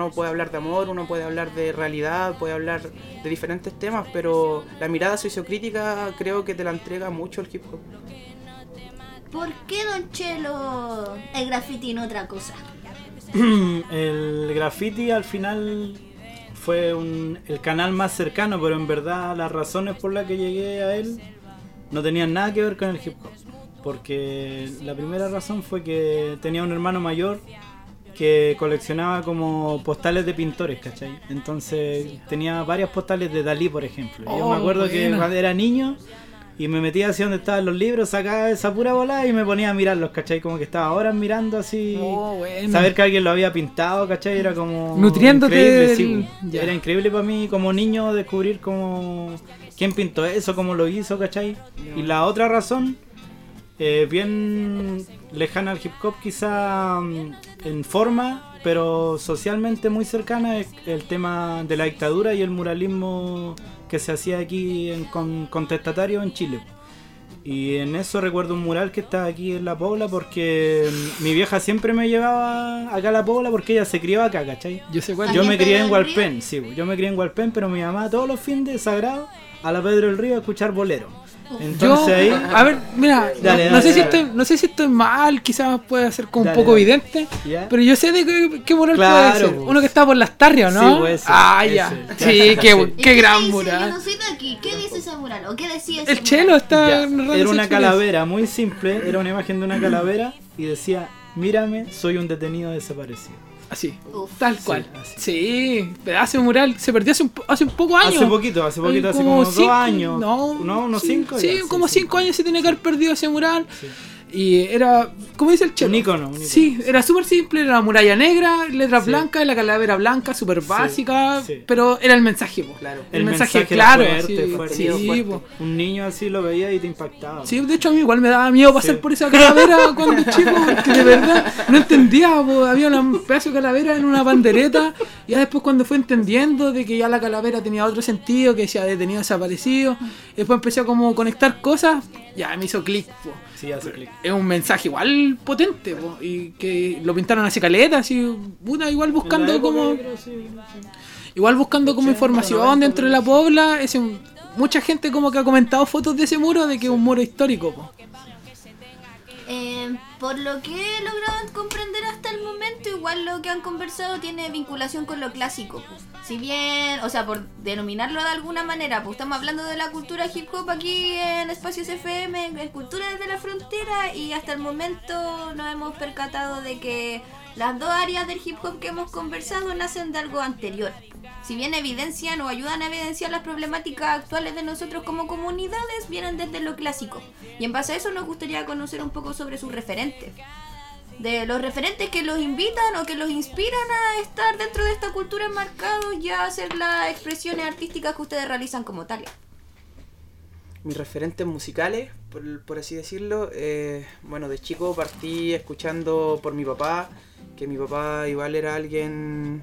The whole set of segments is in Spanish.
uno puede hablar de amor, uno puede hablar de realidad, puede hablar de diferentes temas, pero la mirada sociocrítica creo que te la entrega mucho el hip hop. ¿Por qué, Don Chelo, el graffiti y no otra cosa? El graffiti al final fue el canal más cercano, pero en verdad las razones por las que llegué a él no tenían nada que ver con el hip hop. Porque la primera razón fue que tenía un hermano mayor que coleccionaba como postales de pintores, ¿cachai? Entonces tenía varias postales de Dalí, por ejemplo. Yo me acuerdo que cuando era niño y me metía así donde estaban los libros, sacaba esa pura bola y me ponía a mirarlos, ¿cachai? Como que estaba horas mirando así, saber que alguien lo había pintado, ¿cachai? Era como nutriéndote increíble, sí. Era increíble para mí como niño descubrir como quién pintó eso, cómo lo hizo, ¿cachai? Y la otra razón, bien lejana al hip hop quizá en forma, pero socialmente muy cercana, es el tema de la dictadura y el muralismo que se hacía aquí con contestatarios en Chile. Y en eso recuerdo un mural que está aquí en La Pobla, porque mi vieja siempre me llevaba acá a La Pobla porque ella se crió acá, ¿cachai? Yo me crié en Hualpén, sí, yo me crié en Hualpén, pero mi mamá todos los fines de sagrado a la Pedro del Río a escuchar bolero. Entonces ahí... A ver, mira, no sé si estoy mal, quizás puede ser como un poco evidente, pero yo sé de qué mural puede ser. Uno que está por Las Tarrias, ¿no? Sí, puede ser. Ya. Sí, qué gran dice? mural. Yo no soy de aquí. ¿Qué dice ese mural? ¿O qué decía ese El Chelo está... Era una calavera muy simple, era una imagen de una calavera y decía: mírame, soy un detenido desaparecido. Así, tal cual. Sí, pedazo de mural. Se perdió hace un poco años. Hace poquito, hace como 2 años. No, unos 5. Sí, como 5 años se tiene que haber perdido ese mural. Sí. Y era, ¿cómo dice el Chelo? Un ícono. Sí, era súper simple, era la muralla negra, letras blancas, la calavera blanca, súper básica, pero era el mensaje, po. Claro. El mensaje claro, fuerte. Sí, un niño así lo veía y te impactaba. Sí, de hecho a mí igual me daba miedo pasar por esa calavera cuando chico, porque de verdad no entendía, po. Había un pedazo de calavera en una bandereta, y ya después cuando fue entendiendo de que ya la calavera tenía otro sentido, que decía detenido desaparecido, y después empecé a como conectar cosas, ya me hizo clic, po. Sí, hace clic. Es un mensaje igual potente, po, y que lo pintaron así caleta, así, igual buscando como... Igual buscando como información dentro de La Pobla, mucha gente como que ha comentado fotos de ese muro, de que es un muro histórico, po. Por lo que he logrado comprender hasta el momento, igual lo que han conversado tiene vinculación con lo clásico. Si bien, o sea, por denominarlo de alguna manera, pues estamos hablando de la cultura hip hop aquí en Espacios FM, en Cultura desde la Frontera, y hasta el momento nos hemos percatado de que las dos áreas del hip hop que hemos conversado nacen de algo anterior. Si bien evidencian o ayudan a evidenciar las problemáticas actuales de nosotros como comunidades, vienen desde lo clásico. Y en base a eso nos gustaría conocer un poco sobre sus referentes. De los referentes que los invitan o que los inspiran a estar dentro de esta cultura enmarcados y a hacer las expresiones artísticas que ustedes realizan como tales. Mis referentes musicales, por así decirlo, bueno, de chico partí escuchando por mi papá, que mi papá igual era alguien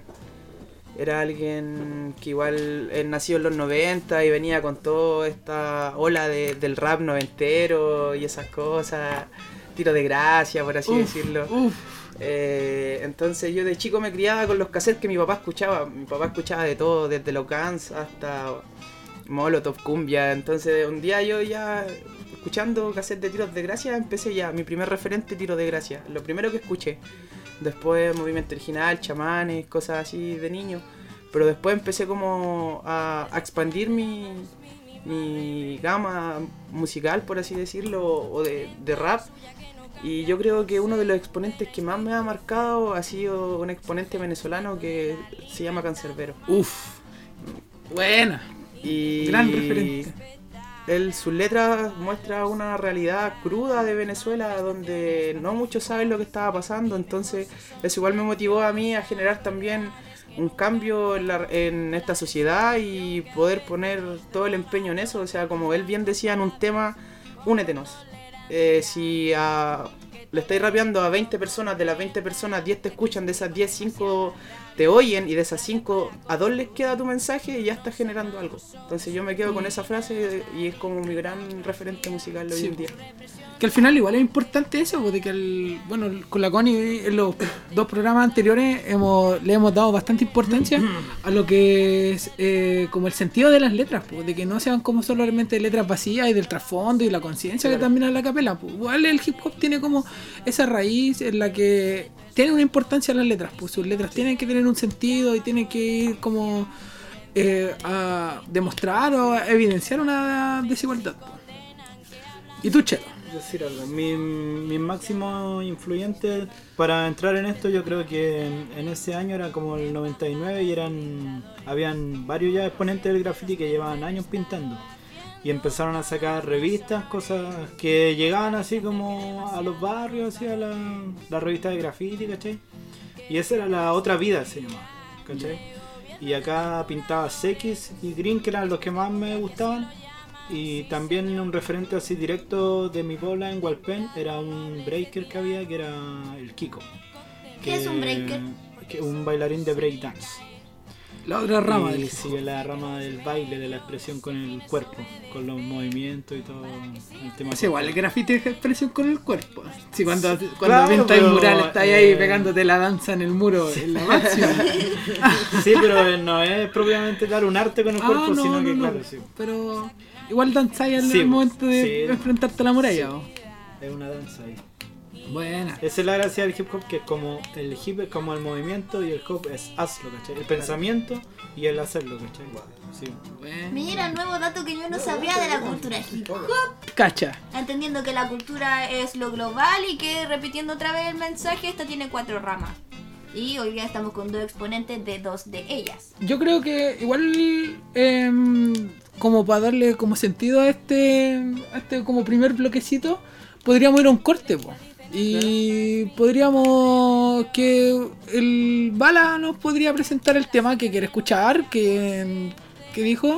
que igual nació en los 90 y venía con toda esta ola del rap noventero y esas cosas, tiro de gracia, por así decirlo. Entonces yo de chico me criaba con los cassettes que mi papá escuchaba. Mi papá escuchaba de todo, desde los Guns hasta Molotov, cumbia. Entonces un día yo ya escuchando cassettes de tiros de gracia empecé ya, mi primer referente, tiro de gracia, lo primero que escuché. Después Movimiento Original, Chamanes, cosas así de niño. Pero después empecé como a expandir mi gama musical, por así decirlo, o de rap. Y yo creo que uno de los exponentes que más me ha marcado ha sido un exponente venezolano que se llama Cancerbero. Buena. Gran referente. Sus letras muestra una realidad cruda de Venezuela donde no muchos saben lo que estaba pasando, entonces eso igual me motivó a mí a generar también un cambio en esta sociedad y poder poner todo el empeño en eso. O sea, como él bien decía en un tema, únetenos. Si le estáis rapeando a 20 personas, de las 20 personas 10 te escuchan, de esas 10, 5 te oyen y de esas 5 a 2 les queda tu mensaje y ya estás generando algo. Entonces yo me quedo con esa frase y es como mi gran referente musical hoy en día. Que al final igual es importante eso, porque con la Connie en los 2 programas anteriores le hemos dado bastante importancia a lo que es como el sentido de las letras, pues, de que no sean como solamente letras vacías y del trasfondo y la conciencia que también a la capela. Pues. Igual el hip hop tiene como esa raíz en la que tiene una importancia las letras, pues sus letras tienen que tener un sentido y tienen que ir como a demostrar o a evidenciar una desigualdad. Pues. ¿Y tú, Chelo? Decir algo, mi máximo influyente para entrar en esto, yo creo que en ese año era como el 99 y habían varios ya exponentes del graffiti que llevaban años pintando y empezaron a sacar revistas, cosas que llegaban así como a los barrios, así a la revista de graffiti, ¿cachai? Y esa era La Otra Vida, se llamaba, ¿cachai? Y acá pintaba X y Green, que eran los que más me gustaban. Y también un referente así directo de mi bola en Hualpén era un breaker que había, que era el Kiko. ¿Qué es un breaker? Un bailarín de breakdance. La otra rama del sí, la rama del baile, de la expresión con el cuerpo, con los movimientos y todo el tema. Sí, igual el graffiti es expresión con el cuerpo. Sí, cuando claro, pintas el mural estás ahí pegándote la danza en el muro, en la máxima. Sí, pero no es propiamente dar un arte con el cuerpo, sino que claro, sí. Pero igual danzáis en el momento de enfrentarte a la muralla. Sí. Es una danza ahí. Buena. Esa es la gracia del hip hop, que es como el hip es como el movimiento y el hop es hazlo, ¿cachai? El pensamiento y el hacerlo, ¿cachai? Sí. Bueno. Mira, nuevo dato que yo no sabía de la cultura hip hop. Cacha. Entendiendo que la cultura es lo global y que, repitiendo otra vez el mensaje, esta tiene 4 ramas. Y hoy día estamos con 2 exponentes de 2 de ellas. Yo creo que igual como para darle como sentido a este como primer bloquecito, podríamos ir a un corte, po. Y podríamos que el Bala nos podría presentar el tema que quiere escuchar, que dijo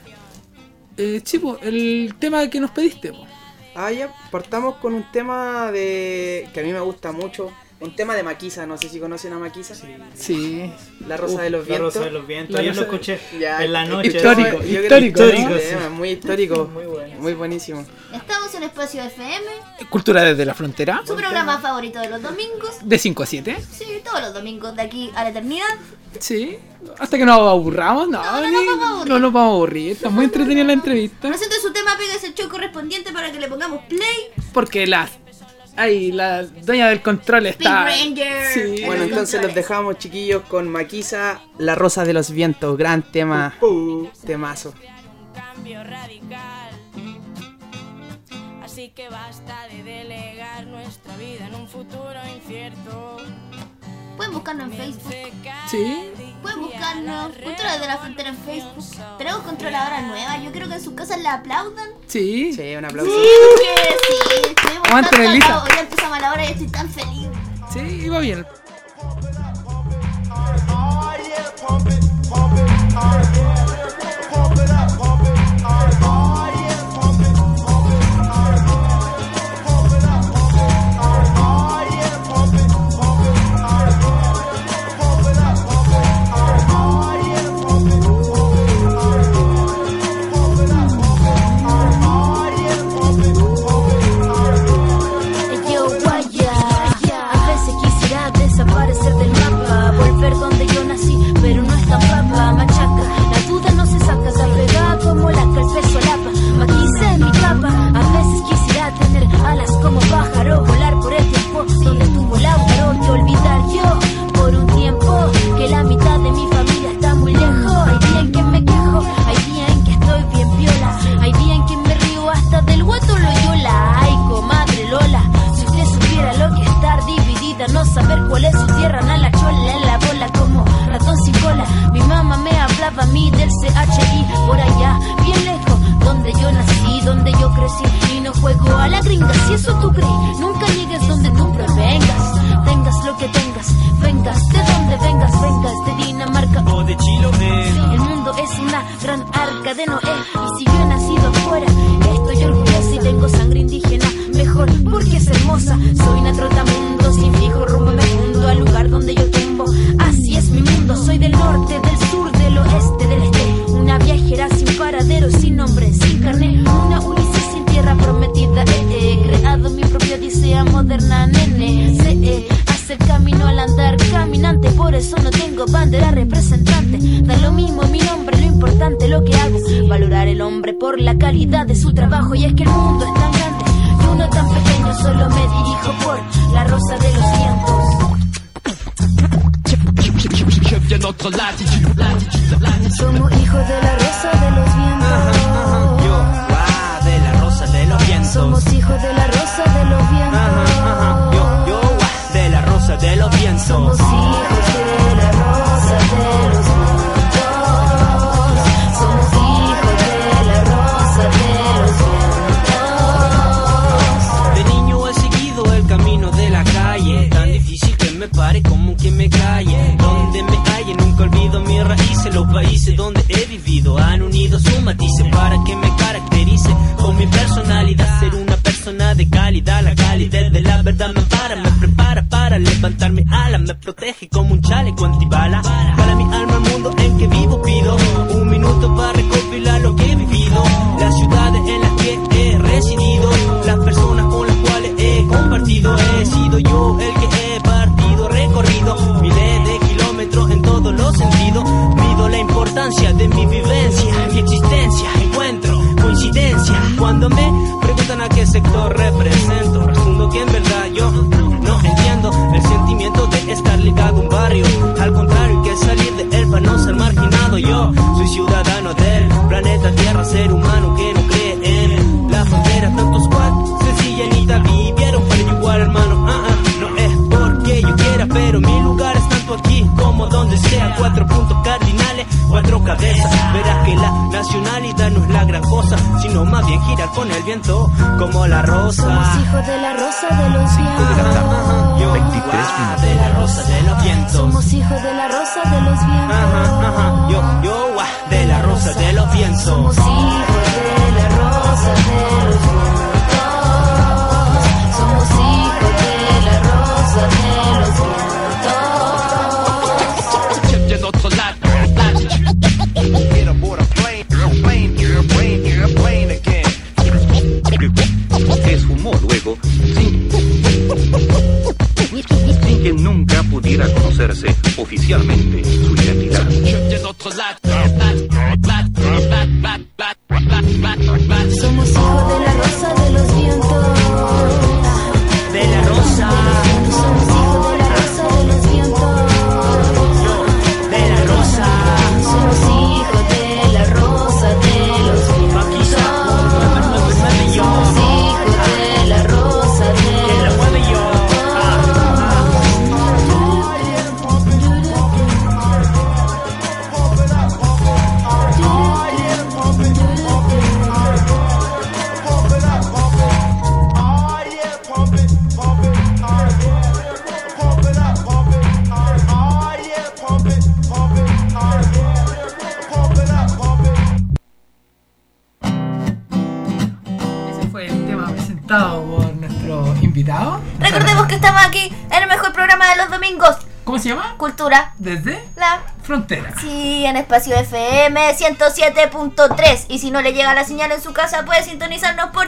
po, el tema que nos pediste, po. Ya, partamos con un tema que a mí me gusta mucho. Un tema de Maquisa, no sé si conocen a Maquisa. Sí. La Rosa de los Vientos. La Rosa de los Vientos, ayer lo escuché en la noche. Histórico, sí. Muy histórico, muy bueno. Muy buenísimo. Estamos en Espacio FM. Cultura desde la frontera. Su programa favorito de los domingos. De 5 a 7. Sí, todos los domingos de aquí a la eternidad. Sí, hasta que nos aburramos. No nos vamos a aburrir. Está muy entretenida la entrevista. Presente su tema, pega ese show correspondiente para que le pongamos play. Porque la dueña del control está. Sí. Bueno, entonces los dejamos, chiquillos, con Maquisa, La Rosa de los Vientos. Gran tema. Temazo. Cambio radical. Así que basta de delegar nuestra vida en un futuro incierto. Pueden buscarnos en Facebook. Sí. Pueden buscarnos Cultura desde la Frontera en Facebook. Tenemos controladora nueva. Yo quiero que en sus casas la aplaudan. Sí. Sí, un aplauso. Sí, estuvimos Aguante, tanto Elisa. acá, hoy empezamos a la hora y estoy tan feliz. Sí, iba bien. Desaparecer del mapa, volver donde yo nací, pero no es tan papa, machaca, la duda no se saca, está pegada como la que el peso lapa, Maquisa en mi capa, a veces quisiera tener alas como pájaro, volar por el tiempo donde tuvo Lautaro, y olvidar yo, por un tiempo, que la mitad de mi familia está muy lejos, hay días en que me quejo, hay días en que estoy bien viola, hay días en que me río hasta del guato loyola, ay comadre Lola, si usted supiera lo que es estar dividida, no saber cuál es su tierra, na la chola en la bola como ratón sin cola. Mi mamá me hablaba a mí del CHI, por allá, bien lejos, donde yo nací, donde yo crecí, y no juego a la gringa, si eso tú crees, nunca llegues donde tú provengas, tengas lo que tengas, vengas de donde vengas, vengas de Dinamarca o de Chiloé. El mundo es una gran arca de Noé, y si yo he nacido afuera, estoy orgullosa y tengo sangre indígena, mejor porque es hermosa, soy una trotamundo, sin fijo rumbo me hundo al lugar donde yo tumbo, así es mi mundo. representante. Da lo mismo mi nombre, lo importante lo que hago. Valorar el hombre por la calidad de su trabajo. Y es que el mundo es tan grande y uno tan pequeño, solo me dirijo por la rosa de los vientos. Somos hijos de la rosa de los vientos. De la rosa de los vientos. Somos hijos de la rosa de los vientos. De la rosa de los vientos. Somos hijos de la rosa de los vientos. Somos hijos de la rosa de los vientos. De niño he seguido el camino de la calle, tan difícil que me pare como que me calle. Donde me halle nunca olvido mis raíces. Los países donde he vivido han unido sus matices para que me caracterice con mi personalidad. Ser una persona de calidad, la calidad de la verdad me ampara, me prepara para levantar mi ala, me protege como un chaleco antibala. Para mi alma el mundo en que vivo pido un minuto para recopilar lo que he vivido, las ciudades en las que he residido, las personas con las cuales he compartido. He sido yo el que he partido, recorrido miles de kilómetros en todos los sentidos. Mido la importancia de mi vivencia, mi existencia, encuentro coincidencia. Cuando me preguntan a qué sector represento, respondo que en verdad yo no entiendo el sentimiento de estar ligado a un barrio. Al contrario, que salir de él para no ser marginado. Yo soy ciudadano del planeta Tierra, ser humano que no cree en la frontera. Tantos squad, sencillanita vivieron para igual, hermano. No es porque yo quiera, pero mi lugar es tanto aquí como donde sea. 4 puntos cardinales, 4 cabezas. Verás que la nacionalidad no es la gran cosa, sino más bien girar con el viento como la rosa. Somos hijos de la rosa de los vientos. Yo, 23 minutos. De la rosa de los vientos. Somos hijos de la rosa de los vientos. Yo, de la rosa de los vientos. Somos hijos de la rosa de los vientos. Somos hijos de la rosa de los vientos. Get aboard a plane again. Se esfumó luego, sin que nunca pudiera conocerse oficialmente su identidad. Somos hijos de la rosa de los vientos. De la rosa. Somos hijos de la rosa de los vientos. De la rosa. Somos hijos de la rosa de los vientos. Somos hijos de la rosa de los Ese fue el tema presentado por nuestro invitado. Recordemos que estamos aquí en el mejor programa de los domingos. ¿Cómo se llama? Cultura. Desde La Frontera. Sí, en Espacio FM 107.3. Y si no le llega la señal en su casa, puede sintonizarnos por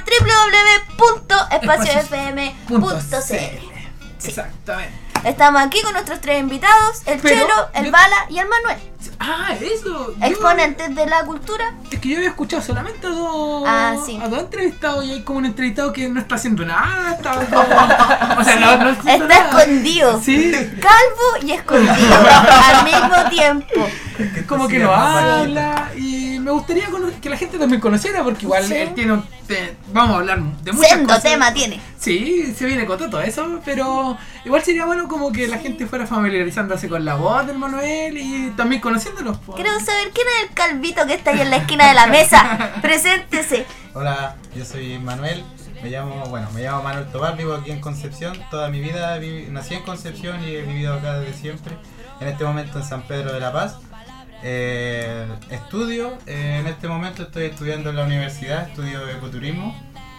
www.espacioFM.cl. Exactamente. Estamos aquí con nuestros 3 invitados, el Pero Chelo, el yo- Bala y el Manuel, Ah, eso. exponentes de la cultura. Es que yo había escuchado solamente a dos, Sí. a dos entrevistados y hay como un entrevistado que no está haciendo nada. Está, o sea, no haciendo Está nada. escondido, Sí, calvo y escondido al mismo tiempo. como que no habla y me gustaría que la gente también conociera porque igual Sí. él tiene vamos a hablar de muchas Sendo cosas. tema tiene. Sí, se viene con todo eso, pero igual sería bueno como que la gente fuera familiarizándose con la voz del Manuel y también conociéndolos. Po. Quiero saber quién es el calvito que está ahí en la esquina de la mesa. Preséntese. Hola, yo soy Manuel, me llamo Manuel Tobar, vivo aquí en Concepción, toda mi vida nací en Concepción y he vivido acá desde siempre, en este momento en San Pedro de la Paz. Estudio, en este momento estoy estudiando en la universidad, estudio ecoturismo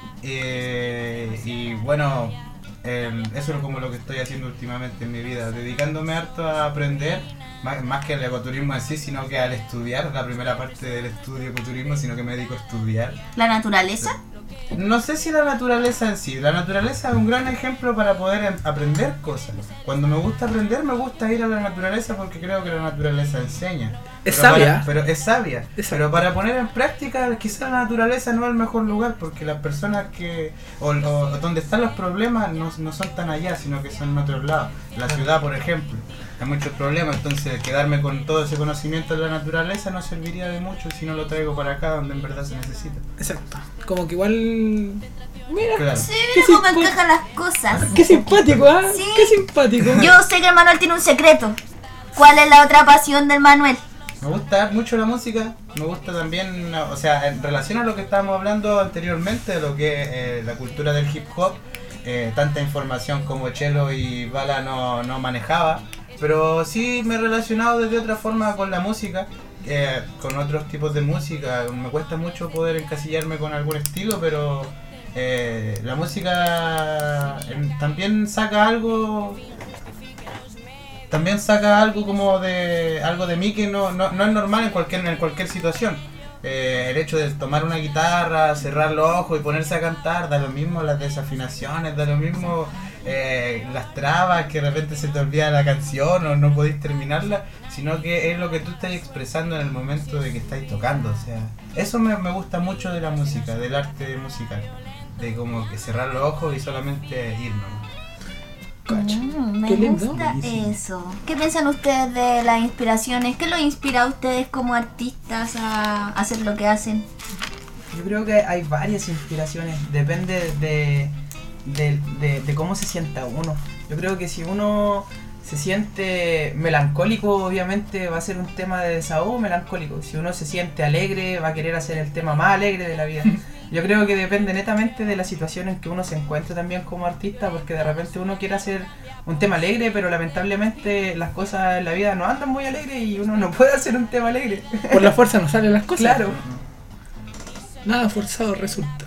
y bueno, eso es como lo que estoy haciendo últimamente en mi vida, dedicándome harto a aprender, más que al ecoturismo en sí, sino que al estudiar, la primera parte del estudio ecoturismo, sino que me dedico a estudiar. La naturaleza. No sé si la naturaleza en sí. La naturaleza es un gran ejemplo para poder aprender cosas. Cuando me gusta aprender, me gusta ir a la naturaleza porque creo que la naturaleza enseña. Es sabia. Pero es sabia. Exacto. Pero para poner en práctica, quizás la naturaleza no es el mejor lugar porque las personas que... O donde están los problemas no son tan allá, sino que son en otros lados. La ciudad, por ejemplo, hay muchos problemas, entonces quedarme con todo ese conocimiento de la naturaleza no serviría de mucho si no lo traigo para acá donde en verdad se necesita. Exacto. Como que igual... Mira, Claro. Sí, ¿Qué cómo simpa- encajan las cosas. qué simpático, ¿ah? Sí. Qué simpático. Yo sé que el Manuel tiene un secreto. ¿Cuál es la otra pasión del Manuel? Me gusta mucho la música, me gusta también, o sea, en relación a lo que estábamos hablando anteriormente, de lo que es la cultura del hip hop, tanta información como Chelo y Bala no manejaba, pero sí me he relacionado de otra forma con la música, con otros tipos de música. Me cuesta mucho poder encasillarme con algún estilo, pero la música también saca algo... También saca algo como de algo de mí que no es normal en cualquier situación. El hecho de tomar una guitarra, cerrar los ojos y ponerse a cantar, da lo mismo las desafinaciones, da lo mismo las trabas, que de repente se te olvida la canción o no podéis terminarla, sino que es lo que tú estás expresando en el momento de que estáis tocando. O sea, eso me gusta mucho de la música, del arte musical, de como que cerrar los ojos y solamente irnos. Me Qué lindo. gusta eso. ¿Qué piensan ustedes de las inspiraciones? ¿Qué los inspira a ustedes como artistas a hacer lo que hacen? Yo creo que hay varias inspiraciones, depende de cómo se sienta uno. Yo creo que si uno se siente melancólico, obviamente va a ser un tema de desahogo melancólico. Si uno se siente alegre, va a querer hacer el tema más alegre de la vida. Yo creo que depende netamente de la situación en que uno se encuentre también como artista, porque de repente uno quiere hacer un tema alegre, pero lamentablemente las cosas en la vida no andan muy alegres y uno no puede hacer un tema alegre. Por la fuerza no salen las cosas. Claro. Nada forzado resulta.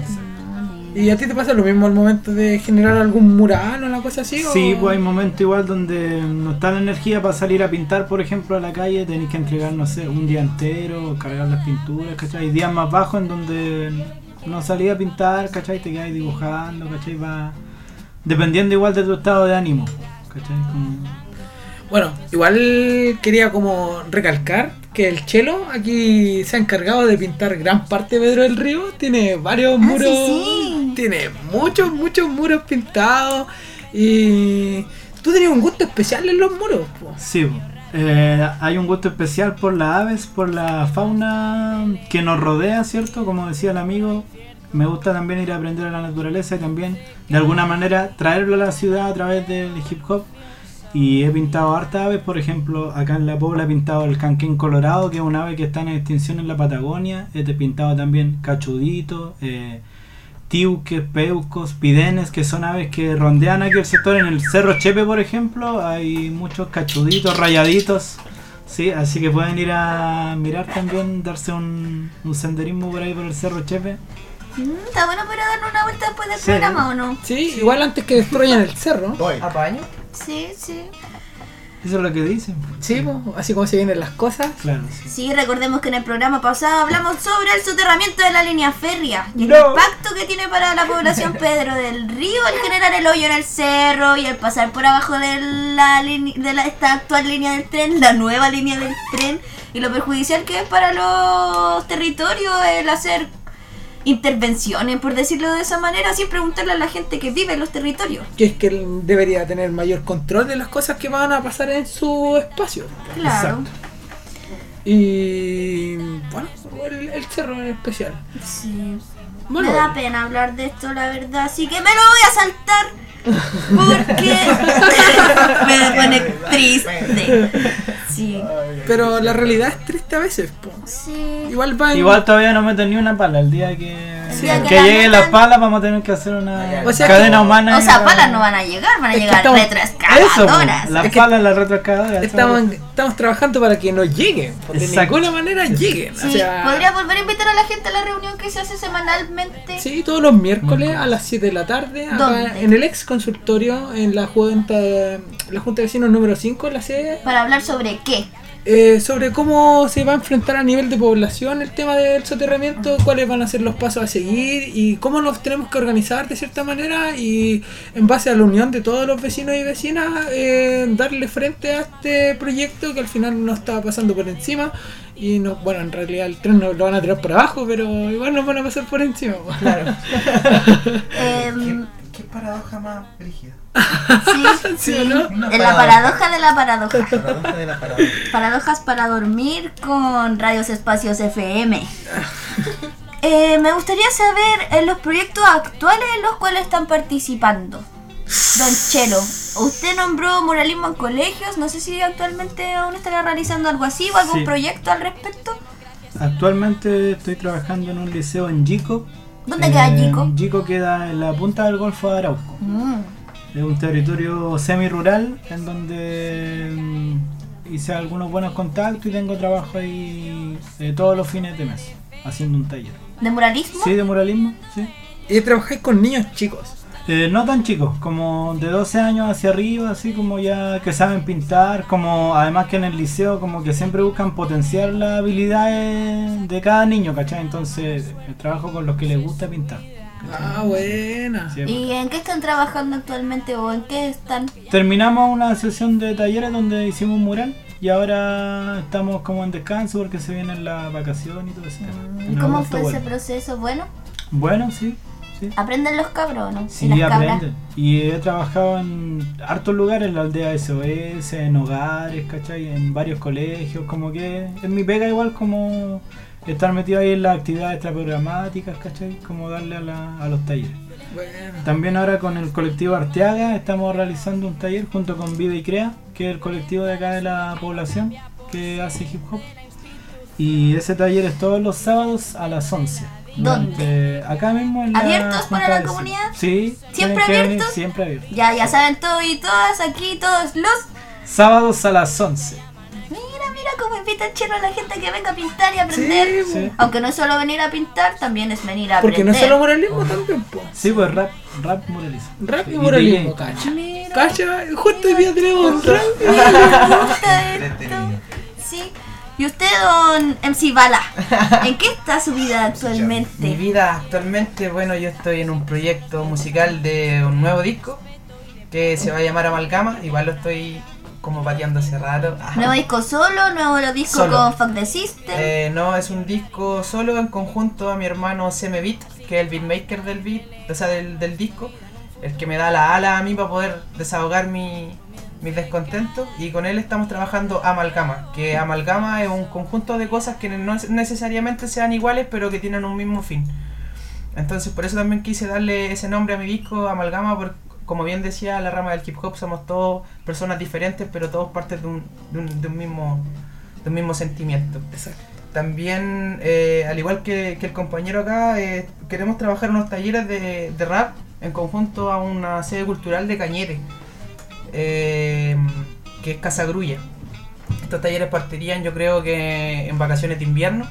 ¿Y a ti te pasa lo mismo al momento de generar algún mural o una cosa así? Sí, o... pues hay momentos igual donde no está la energía para salir a pintar, por ejemplo, a la calle, tenés que entregar, no sé, un día entero, cargar las pinturas, ¿cachai? Hay días más bajos en donde no salí a pintar, ¿cachai? Te quedas dibujando, ¿cachai? Va dependiendo igual de tu estado de ánimo, ¿cachai? Bueno, igual quería como recalcar que el Chelo aquí se ha encargado de pintar gran parte de Pedro del Río. Tiene varios muros, sí. Tiene muchos muros pintados. Y tú tenías un gusto especial en los muros, po. Sí, hay un gusto especial por las aves, por la fauna que nos rodea, ¿cierto? Como decía el amigo, me gusta también ir a aprender a la naturaleza y también de alguna manera traerlo a la ciudad a través del hip hop. Y he pintado hartas aves, por ejemplo, acá en La Pobla he pintado el canquén colorado, que es un ave que está en extinción en la Patagonia. He pintado también cachuditos, tiuques, peucos, pidenes, que son aves que rondean aquí el sector. En el Cerro Chepe, por ejemplo, hay muchos cachuditos, rayaditos, sí, así que pueden ir a mirar también, darse un senderismo por ahí por el Cerro Chepe. Está bueno para darle una vuelta después del Sí. programa, ¿o no? Sí, igual antes que destruyan el cerro. Voy. ¿Apaño? Sí. Eso es lo que dicen. Sí, po, así como se vienen las cosas. Claro, sí. Sí, recordemos que en el programa pasado hablamos sobre el soterramiento de la línea férrea y el No. impacto que tiene para la población Pedro del Río el generar el hoyo en el cerro y el pasar por abajo de esta actual línea del tren, la nueva línea del tren, y lo perjudicial que es para los territorios el hacer intervenciones, por decirlo de esa manera, sin preguntarle a la gente que vive en los territorios. Que es que él debería tener mayor control de las cosas que van a pasar en su espacio. Claro. Exacto. Y bueno, el cerro en especial. Sí. Bueno, Me da pena hablar de esto, la verdad, así que me lo voy a saltar porque me pone triste. Sí. pero la realidad es triste a veces, po. Sí. Igual va en... Igual todavía no meten ni una pala. El día que, El día que que la lleguen metan- las palas vamos a tener que hacer una O sea, cadena que- humana. O sea, palas no van a llegar, van a Es que llegar estamos- retroexcavadoras. Las Es que- palas, las retroexcavadoras. Estamos trabajando para que no lleguen, por de Exacto. ninguna manera lleguen. Sí, O sea, podría volver a invitar a la gente a la reunión que se hace semanalmente. sí, todos los miércoles a las 7 de la tarde, acá ¿Dónde? en el ex consultorio, en la junta de vecinos número 5, en la sede. Para hablar sobre qué. sobre cómo se va a enfrentar a nivel de población el tema del soterramiento, cuáles van a ser los pasos a seguir y cómo nos tenemos que organizar de cierta manera y en base a la unión de todos los vecinos y vecinas darle frente a este proyecto que al final nos está pasando por encima y no, bueno, en realidad el tren nos lo van a tirar por abajo, pero igual nos van a pasar por encima. Claro. ¿Qué paradoja más brígida? Sí, ¿o no? En la paradoja de la paradoja. Paradoja de la paradoja. Paradojas para dormir con Radios Espacios FM. Me gustaría saber en los proyectos actuales en los cuales están participando. Don Chelo, usted nombró muralismo en colegios, no sé si actualmente aún estará realizando algo así o algún proyecto al respecto. Actualmente estoy trabajando en un liceo en Yico. ¿Dónde queda Yico? Yico queda en la punta del Golfo de Arauco. Es un territorio semi-rural en donde hice algunos buenos contactos y tengo trabajo ahí todos los fines de mes, haciendo un taller. ¿De muralismo? Sí, de muralismo, sí. ¿Y trabajáis con niños chicos? No tan chicos, como de 12 años hacia arriba, así como ya que saben pintar, como además que en el liceo como que siempre buscan potenciar las habilidades de cada niño, ¿cachai? Entonces trabajo con los que les gusta pintar. Ah, buena. Sí, ¿Y en qué están trabajando actualmente o en qué están? terminamos una sesión de talleres donde hicimos un mural y ahora estamos como en descanso porque se vienen las vacaciones y todo eso. ¿Y cómo fue ese proceso? ¿Bueno? Bueno, sí. ¿Aprenden los cabros, no? Sí, ¿Y las cabras? aprenden. Y he trabajado en hartos lugares, en la aldea SOS, en hogares, ¿cachai? En varios colegios, como que es mi pega igual como estar metido ahí en las actividades extraprogramáticas, ¿cachai? Como darle a los talleres. Bueno. También ahora con el colectivo Arteaga estamos realizando un taller junto con Vida y Crea, que es el colectivo de acá de la población que hace hip hop. Y ese taller es todos los sábados a las 11. ¿Dónde? Acá mismo en ¿Abiertos para la Junta comunidad? Sí. ¿Siempre tienen que venir, abiertos? siempre abiertos. Ya saben todos y todas aquí, todos los... Sábados a las 11. Mira cómo invita el Chelo a la gente que venga a pintar y a aprender. Sí. Aunque no es solo venir a pintar, también es venir a aprender. Porque no es solo muralismo también, po. Sí, pues rap muralismo. Rap y Y muralismo, DJ. cacha. Mira. Cacha, justo hoy día tenemos un rap. Me gusta esto. Sí. ¿Y usted, don MC Bala? ¿En qué está su vida Mi actualmente? vida actualmente, bueno, yo estoy en un proyecto musical de un nuevo disco que se va a llamar Amalgama, igual lo estoy como pateando hace rato. ¿Nuevo disco solo? ¿Nuevo disco Solo. con Fuck the System? No, es un disco solo en conjunto a mi hermano Seme Beat, que es el beatmaker del beat, o sea, del disco, el que me da la ala a mí para poder desahogar mis descontentos, y con él estamos trabajando Amalgama, que Amalgama es un conjunto de cosas que no necesariamente sean iguales, pero que tienen un mismo fin. Entonces por eso también quise darle ese nombre a mi disco, Amalgama, porque como bien decía la rama del hip hop, somos todos personas diferentes, pero todos partes de un mismo sentimiento. Exacto. También, al igual que el compañero acá, queremos trabajar unos talleres de rap en conjunto a una sede cultural de Cañete, que es Casa Grulla. Estos talleres partirían, yo creo que en vacaciones de invierno.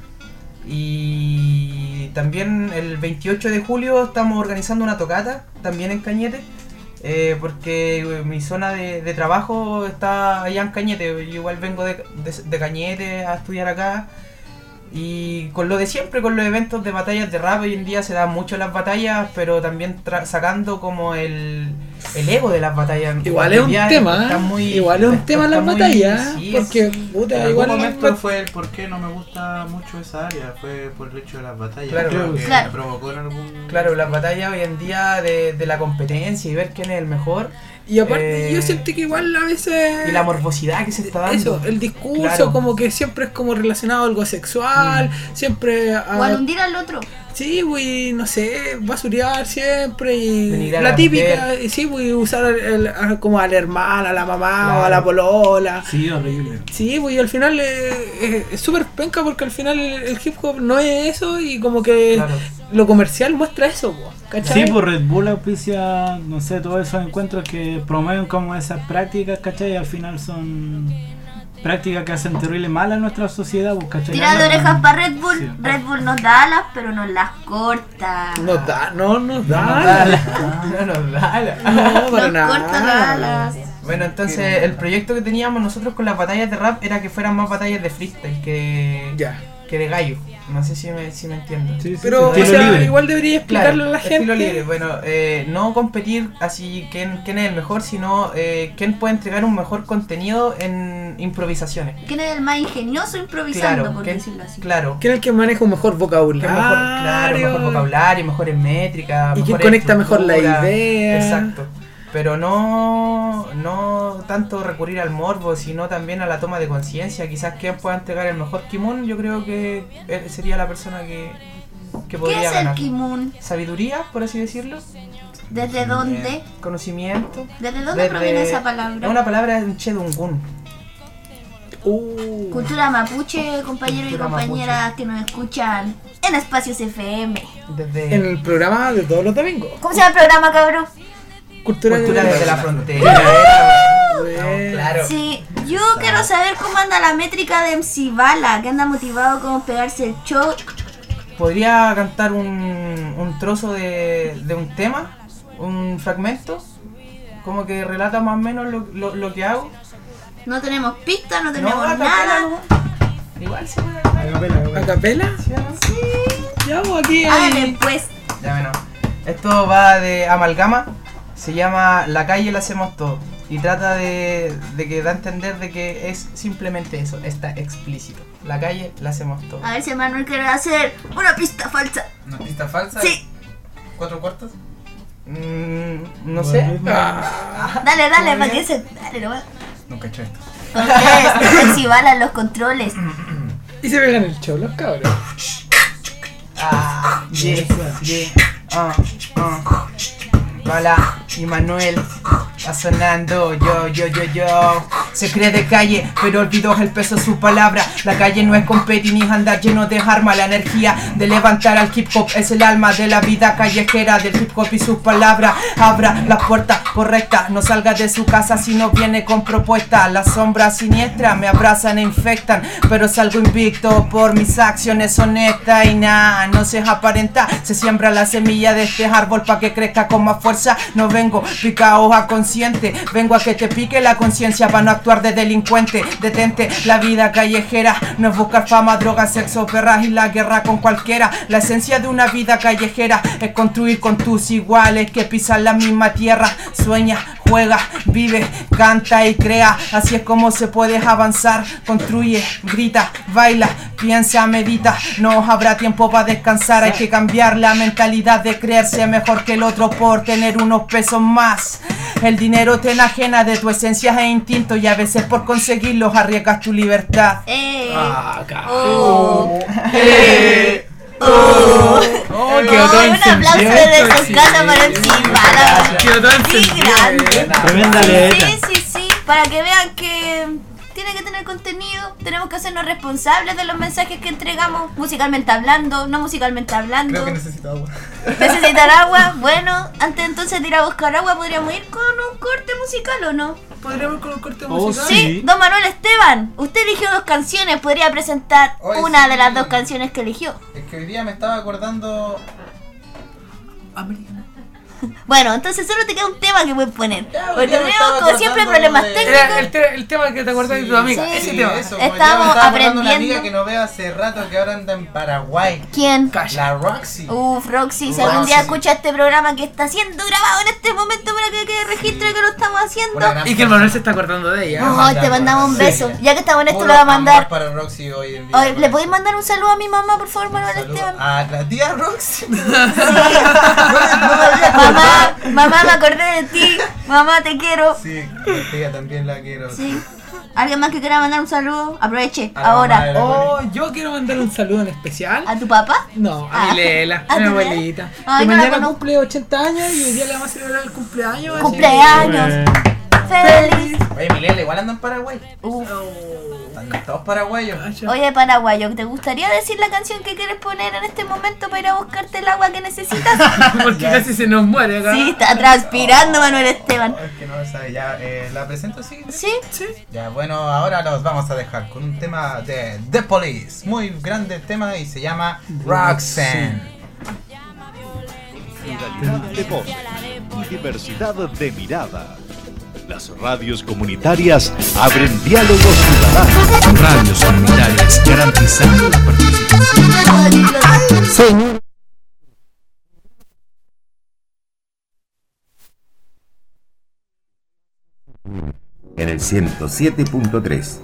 Y también el 28 de julio estamos organizando una tocata, también en Cañete, porque mi zona de trabajo está allá en Cañete. Yo igual vengo de Cañete a estudiar acá. Y con lo de siempre, con los eventos de batallas de rap, hoy en día se dan mucho las batallas, pero también sacando como el ego de las batallas. Igual es un tema, igual es un tema las batallas, sí, porque sí. puta, En igual algún momento fue el por qué no me gusta mucho esa área, fue por el hecho de las batallas. Claro, Creo que claro. me provocó en algún... Claro, las batallas hoy en día de la competencia y ver quién es el mejor. y aparte yo sentí que igual a veces Y la morbosidad que se está dando. eso, el discurso Claro. como que siempre es como relacionado a algo sexual, siempre ¿O al hundir al otro? sí, güey, no sé, basurear siempre y Denigrar a la la típica, mujer. y sí, güey, usar como a la hermana, a la mamá Claro. o a la polola. Sí, horrible. Sí, güey, al final es súper penca porque al final el hip hop no es eso y como que Claro. lo comercial muestra eso, güey, ¿cachai? Sí, por Red Bull auspicia, no sé, todos esos encuentros que promueven como esas prácticas, ¿cachai? Y al final son prácticas que hacen terrible mal a nuestra sociedad, pues, ¿cachai? Tira de orejas para Red Bull. Sí. Red Bull nos da alas, pero nos las corta. No nos da. No nos da. No, para Nos nada. corta las alas. Bueno, entonces el proyecto que teníamos nosotros con las batallas de rap era que fueran más batallas de freestyle que de gallo. No sé si me entiendo. Sí, pero o sea, igual debería explicarlo a la gente. Estilo libre. Bueno, no competir así quién es el mejor, sino quién puede entregar un mejor contenido en improvisaciones. ¿Quién es el más ingenioso improvisando, por decirlo así? Claro. ¿Quién es el que maneja un mejor vocabulario? Mejor vocabulario, mejores métricas. Y quién conecta mejor la idea. Exacto. Pero no tanto recurrir al morbo, sino también a la toma de conciencia. Quizás quien pueda entregar el mejor Kimun, yo creo que él sería la persona que podría ganar. ¿Qué es el Kimun? Sabiduría, por así decirlo. ¿Desde dónde? Conocimiento. ¿Desde dónde proviene esa palabra? Es una palabra de un Chedungun. Cultura mapuche, compañeros y compañeras que nos escuchan en Espacios FM. En el programa de todos los domingos. ¿Cómo se llama el programa, cabrón? Cultura desde la frontera. Claro. Sí, yo quiero saber cómo anda la métrica de MC Bala, que anda motivado con pegarse el show. Podría cantar un trozo de un tema, un fragmento, como que relata más o menos lo que hago. No tenemos pistas, no tenemos nada. Igual se puede. ¿A capela? Sí. Ya vamos aquí. Háganle pues. Ya bueno. Esto va de Amalgama. Se llama La calle la hacemos todo. Y trata de que da a entender de que es simplemente eso. Está explícito. La calle la hacemos todo. A ver si Manuel quiere hacer una pista falsa. ¿Una pista falsa? Sí. 4 cuartos. No sé. Dale, para que se... Dale, nomás. Nunca he hecho esto. Con si balan los controles. Y se pegan el show los cabros. Bala y Manuel va sonando, yo. Se cree de calle, pero olvidó el peso de su palabra. La calle no es competir ni andar lleno de armas. La energía de levantar al hip hop es el alma de la vida callejera del hip hop y sus palabras. Abra la puerta correcta, no salga de su casa si no viene con propuesta. Las sombras siniestras me abrazan e infectan, pero salgo invicto por mis acciones honestas. Y nada, no se aparenta, se siembra la semilla de este árbol pa' que crezca con más fuerza. No vengo picao a consciente, vengo a que te pique la conciencia para no actuar de delincuente. Detente, la vida callejera no es buscar fama, drogas, sexo, perras y la guerra con cualquiera. La esencia de una vida callejera es construir con tus iguales que pisan la misma tierra. Sueña, juega, vive, canta y crea. Así es como se puede avanzar. Construye, grita, baila, piensa, medita. No habrá tiempo para descansar. Hay que cambiar la mentalidad de creerse mejor que el otro por tener unos pesos más. El dinero te enajena de tu esencia e instinto y a veces por conseguirlos arriesgas tu libertad. Quedó todo un aplauso de descasa para el Bala. Quedó todo grande. Tremenda letra. Sí, para que vean que tiene que tener contenido. Tenemos que hacernos responsables de los mensajes que entregamos, musicalmente hablando, no musicalmente hablando. Creo que necesito agua. ¿Necesitar agua? Bueno, antes entonces de ir a buscar agua, ¿podríamos ir con un corte musical o no? ¿Podríamos ir con un corte musical? Sí, don Manuel Esteban, usted eligió 2 canciones, podría presentar una de las 2 canciones que eligió. Es que hoy día me estaba acordando... Bueno, entonces solo te queda un tema que puedes poner. Porque yo me tenemos estaba como siempre acordando problemas de- técnicos. El tema que te acordás de tu amiga. Sí, Ese sí, tema. Eso, Estamos yo me estaba acordando de una aprendiendo. amiga que no veo hace rato que ahora anda en Paraguay. ¿Quién? La Roxy. Roxy, si algún día escucha este programa que está siendo grabado en este momento para que quede registro de que lo estamos haciendo. Una gran Y que el Manuel se está acordando de ella. No, te mandamos un Sí. beso. Ya que estamos en esto, Puro le voy a amor mandar. para Roxy hoy en día. Oye, ¿le podéis mandar un saludo a mi mamá, por favor, Manuel Saludo Esteban? a la tía Roxy. Mamá, me acordé de ti. Mamá, te quiero. Sí, a tía también la quiero. Sí. ¿Alguien más que quiera mandar un saludo? Aproveche, A la mamá de ahora. la Oh, yo quiero mandar un saludo en especial. ¿A tu papá? No, a mi Lela, a ¿A mi tu abuelita. Ay, Que no la mañana conozco. cumple 80 años y hoy día le vamos a celebrar el cumpleaños. así Cumpleaños. Feliz. Oye, Milena igual anda en Paraguay. Andan todos paraguayos. que- Oye, paraguayo, ¿te gustaría decir la canción que quieres poner en este momento para ir a buscarte el agua que necesitas? Porque casi se nos muere acá. Sí, está transpirando Manuel Esteban. Es que no lo sabe, ya la presento así. ¿Sí? Ya, bueno, ahora los vamos a dejar con un tema de The Police. Muy grande tema y se llama Roxanne. Pluralidad de voces y diversidad de miradas. Las radios comunitarias abren diálogos ciudadanos. Radios comunitarias, garantizando la participación. Señor. En el 107.3.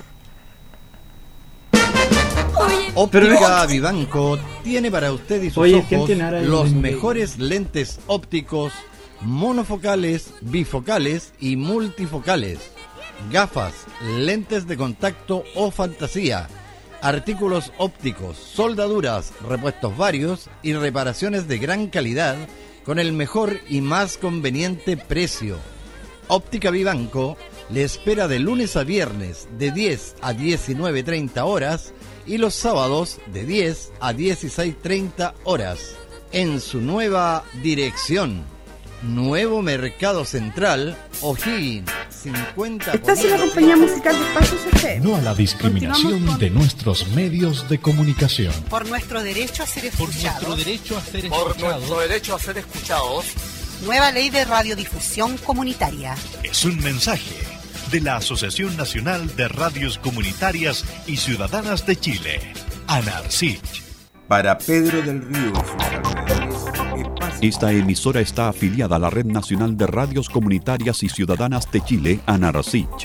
Óptica Vivanco tiene para usted y sus ojos los mejores lentes ópticos monofocales, bifocales y multifocales. Gafas, lentes de contacto o fantasía, artículos ópticos, soldaduras, repuestos varios y reparaciones de gran calidad con el mejor y más conveniente precio. Óptica Vivanco le espera de lunes a viernes de 10 a 19:30 horas y los sábados de 10 a 16:30 horas en su nueva dirección. Nuevo Mercado Central, O'Higgins, 50. ¿Estás en la compañía musical de Espacios FM? No a la discriminación de nuestros medios de comunicación. Por nuestro derecho a ser escuchados. Por nuestro derecho a ser escuchados. Por nuestro derecho a ser escuchados. Nueva ley de radiodifusión comunitaria. Es un mensaje de la Asociación Nacional de Radios Comunitarias y Ciudadanas de Chile, ANARCICH. Para Pedro del Río y sus alrededores. Esta emisora está afiliada a la Red Nacional de Radios Comunitarias y Ciudadanas de Chile, ANARCICH.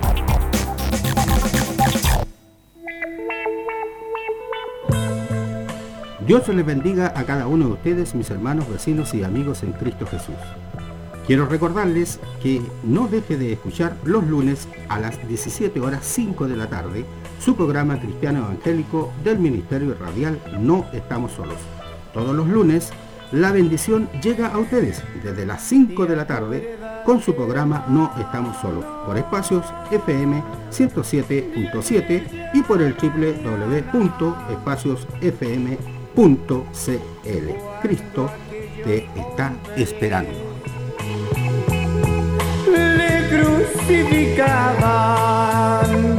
Dios les bendiga a cada uno de ustedes, mis hermanos, vecinos y amigos en Cristo Jesús. Quiero recordarles que no deje de escuchar los lunes a las 17:05 de la tarde su programa cristiano evangélico del Ministerio Radial No Estamos Solos. Todos los lunes la bendición llega a ustedes desde las 5 de la tarde con su programa No Estamos Solos por Espacios FM 107.7 y por el www.espaciosfm.cl. Cristo te está esperando. Le crucificaban.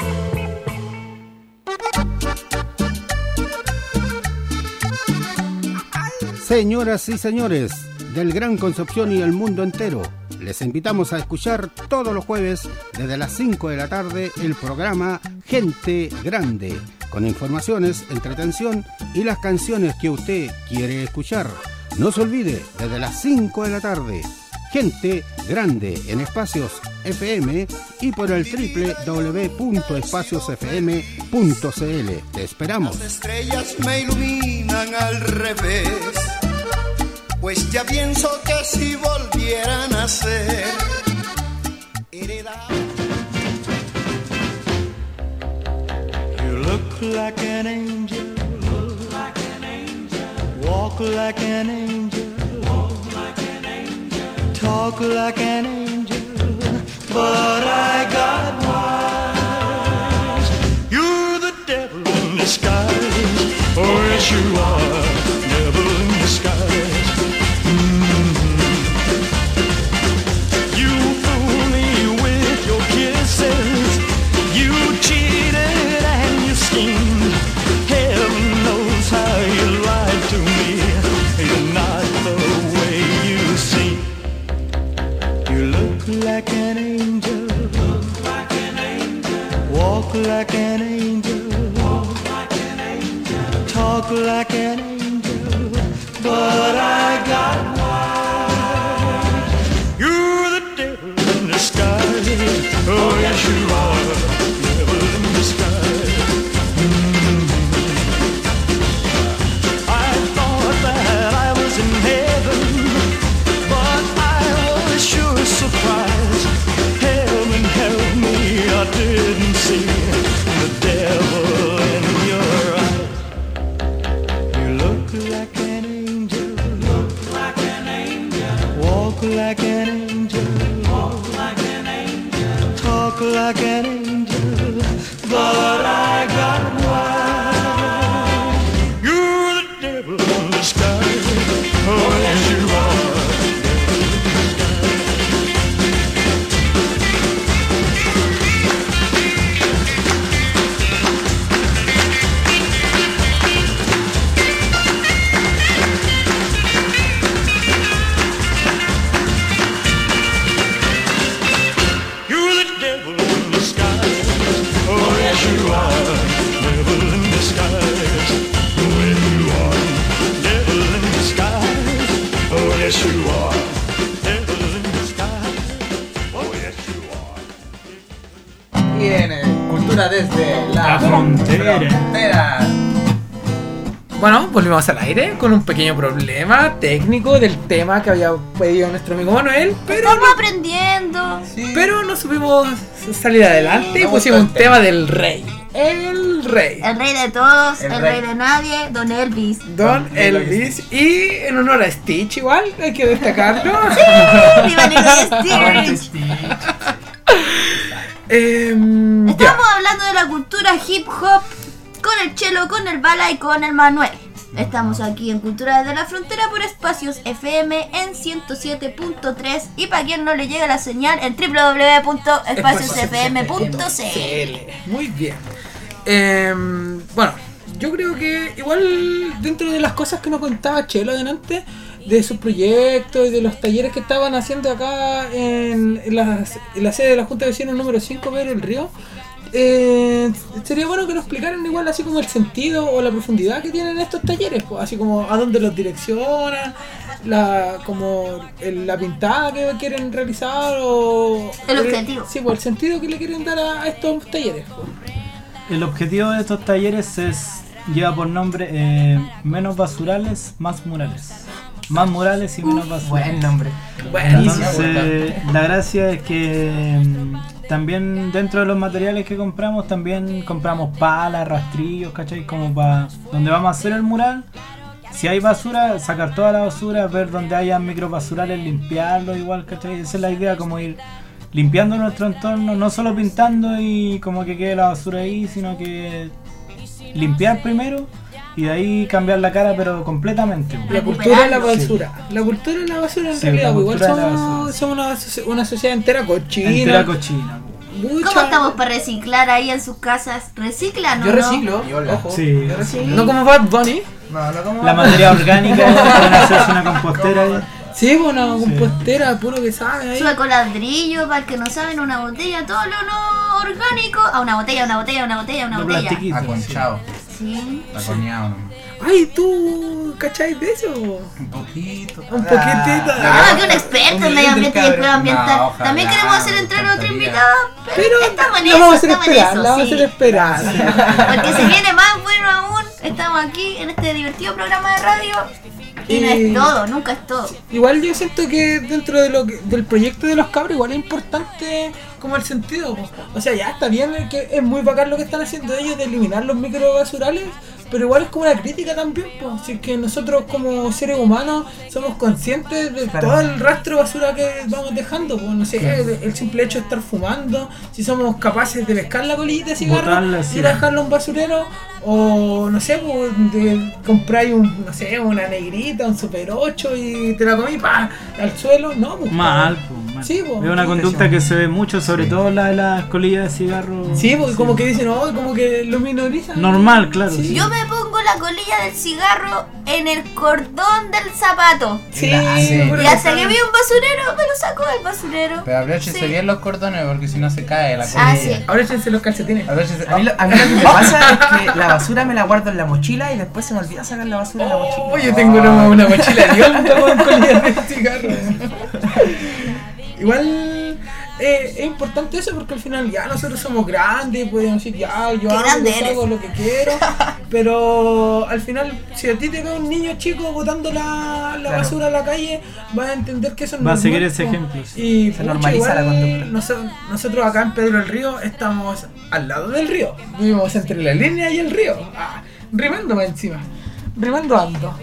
Señoras y señores del Gran Concepción y el mundo entero, les invitamos a escuchar todos los jueves desde las 5 de la tarde el programa Gente Grande, con informaciones, entretención y las canciones que usted quiere escuchar. No se olvide, desde las 5 de la tarde, Gente Grande en Espacios FM y por el www.espaciosfm.cl. Te esperamos. Las estrellas me iluminan al revés, pues ya pienso que si volvieran a ser heredado. You look like an angel, walk like an angel, talk like an angel, but I got wise. You're the devil in disguise, oh yes you are, devil in disguise. You fool me with your kisses, you cheated and you schemed. Heaven knows how you lied to me, you're not the way you seem. You look like an angel, walk like an angel, talk like an angel, but I got wise. You're the devil in disguise, oh yes you are, devil in disguise. I thought that I was in heaven, but I was sure surprised. Heaven help me, I didn't see the devil in your eyes. You look like an angel, aire. Bueno, volvimos al aire con un pequeño problema técnico del tema que había pedido nuestro amigo Manuel, pero estamos aprendiendo. Pero no supimos salir adelante y pusimos un tema del rey. El rey de todos, el rey de nadie, Don Elvis. Don Elvis. Y en honor a Stitch igual, hay que destacarlo. ¡Sí! ¡Viva Stitch! Estamos hablando de la cultura hip hop con el Chelo, con el Bala y con el Manuel. Estamos aquí en Cultura desde la Frontera por Espacios FM en 107.3 y para quien no le llega la señal en www.espaciosfm.cl. Muy bien. Bueno, yo creo que igual dentro de las cosas que nos contaba Chelo adelante, de sus proyectos y de los talleres que estaban haciendo acá en la sede de la Junta de Vecinos número 5, Pedro del Río, sería bueno que nos explicaran igual así como el sentido o la profundidad que tienen estos talleres, pues, así como a dónde los direccionan, la pintada que quieren realizar o el objetivo. Sí, pues el sentido que le quieren dar a estos talleres, pues. El objetivo de estos talleres lleva por nombre menos basurales, más murales. Más murales y menos basurales. Buen nombre. Entonces, la gracia es que también dentro de los materiales que compramos, también compramos palas, rastrillos, ¿cachai? Como para donde vamos a hacer el mural. Si hay basura, sacar toda la basura, ver donde haya microbasurales, limpiarlo igual, ¿cachai? Esa es la idea, como ir limpiando nuestro entorno, no solo pintando y como que quede la basura ahí, sino que limpiar primero y de ahí cambiar la cara, pero completamente. La cultura de la basura. Sí. La cultura de la basura en realidad, igual somos una sociedad entera cochina. ¿Cómo estamos para reciclar ahí en sus casas? ¿Reciclan o no? Yo reciclo. Ojo. Sí. Yo reciclo. No como Bad Bunny. No como la materia orgánica, pueden hacerse una compostera. Sí, una compostera, puro que sabe ahí. Sube con ladrillo, para el que no saben, una botella, todo lo no orgánico. A una botella. Aconchado. Sí. Taconeado. Ay, ¿tú cacháis de eso? Un poquito. Un poquitito. Que un experto en medio ambiente y después ambiental. También queremos hacer entrar a otro invitado, pero estamos en eso. Vamos a hacer esperar. Porque se viene más bueno aún. Estamos aquí en este divertido programa de radio. Y no es todo, nunca es todo. Igual yo siento que dentro de del proyecto de los cabros igual es importante como el sentido. O sea, ya está bien que es muy bacán lo que están haciendo ellos de eliminar los microbasurales, pero igual es como una crítica también, pues. Así que nosotros como seres humanos somos conscientes de todo el rastro de basura que vamos dejando, pues. No sé, el simple hecho de estar fumando, si somos capaces de pescar la colillita de cigarro y dejarlo en un basurero, o no sé, pues, de comprar una negrita, un Super 8 y te la comí al suelo, no, pues. Mal, pues. Sí, pues. Es una conducta que se ve mucho, sobre todo la de las colillas de cigarro. Sí, porque como que dicen, como que lo minorizan. Normal, claro. Sí. Yo me pongo la colilla del cigarro en el cordón del zapato. Sí. Y hasta que vi un basurero, me lo saco del basurero. Pero abróchense bien los cordones, porque si no se cae la colilla. Sí. Abróchense los calcetines. A mí lo que me pasa es que la basura me la guardo en la mochila y después se me olvida sacar la basura en la mochila. Oye, tengo una mochila de con colillas de cigarro. Igual es importante eso porque al final ya nosotros somos grandes, podemos decir yo hago lo que quiero, pero al final si a ti te ve un niño chico botando la basura a la calle, vas a entender que eso no va a seguir ese ejemplo. Y se normaliza la conducta. Nosotros acá en Pedro del Río estamos al lado del río, vivimos entre la línea y el río, rimando más encima, rimando ando.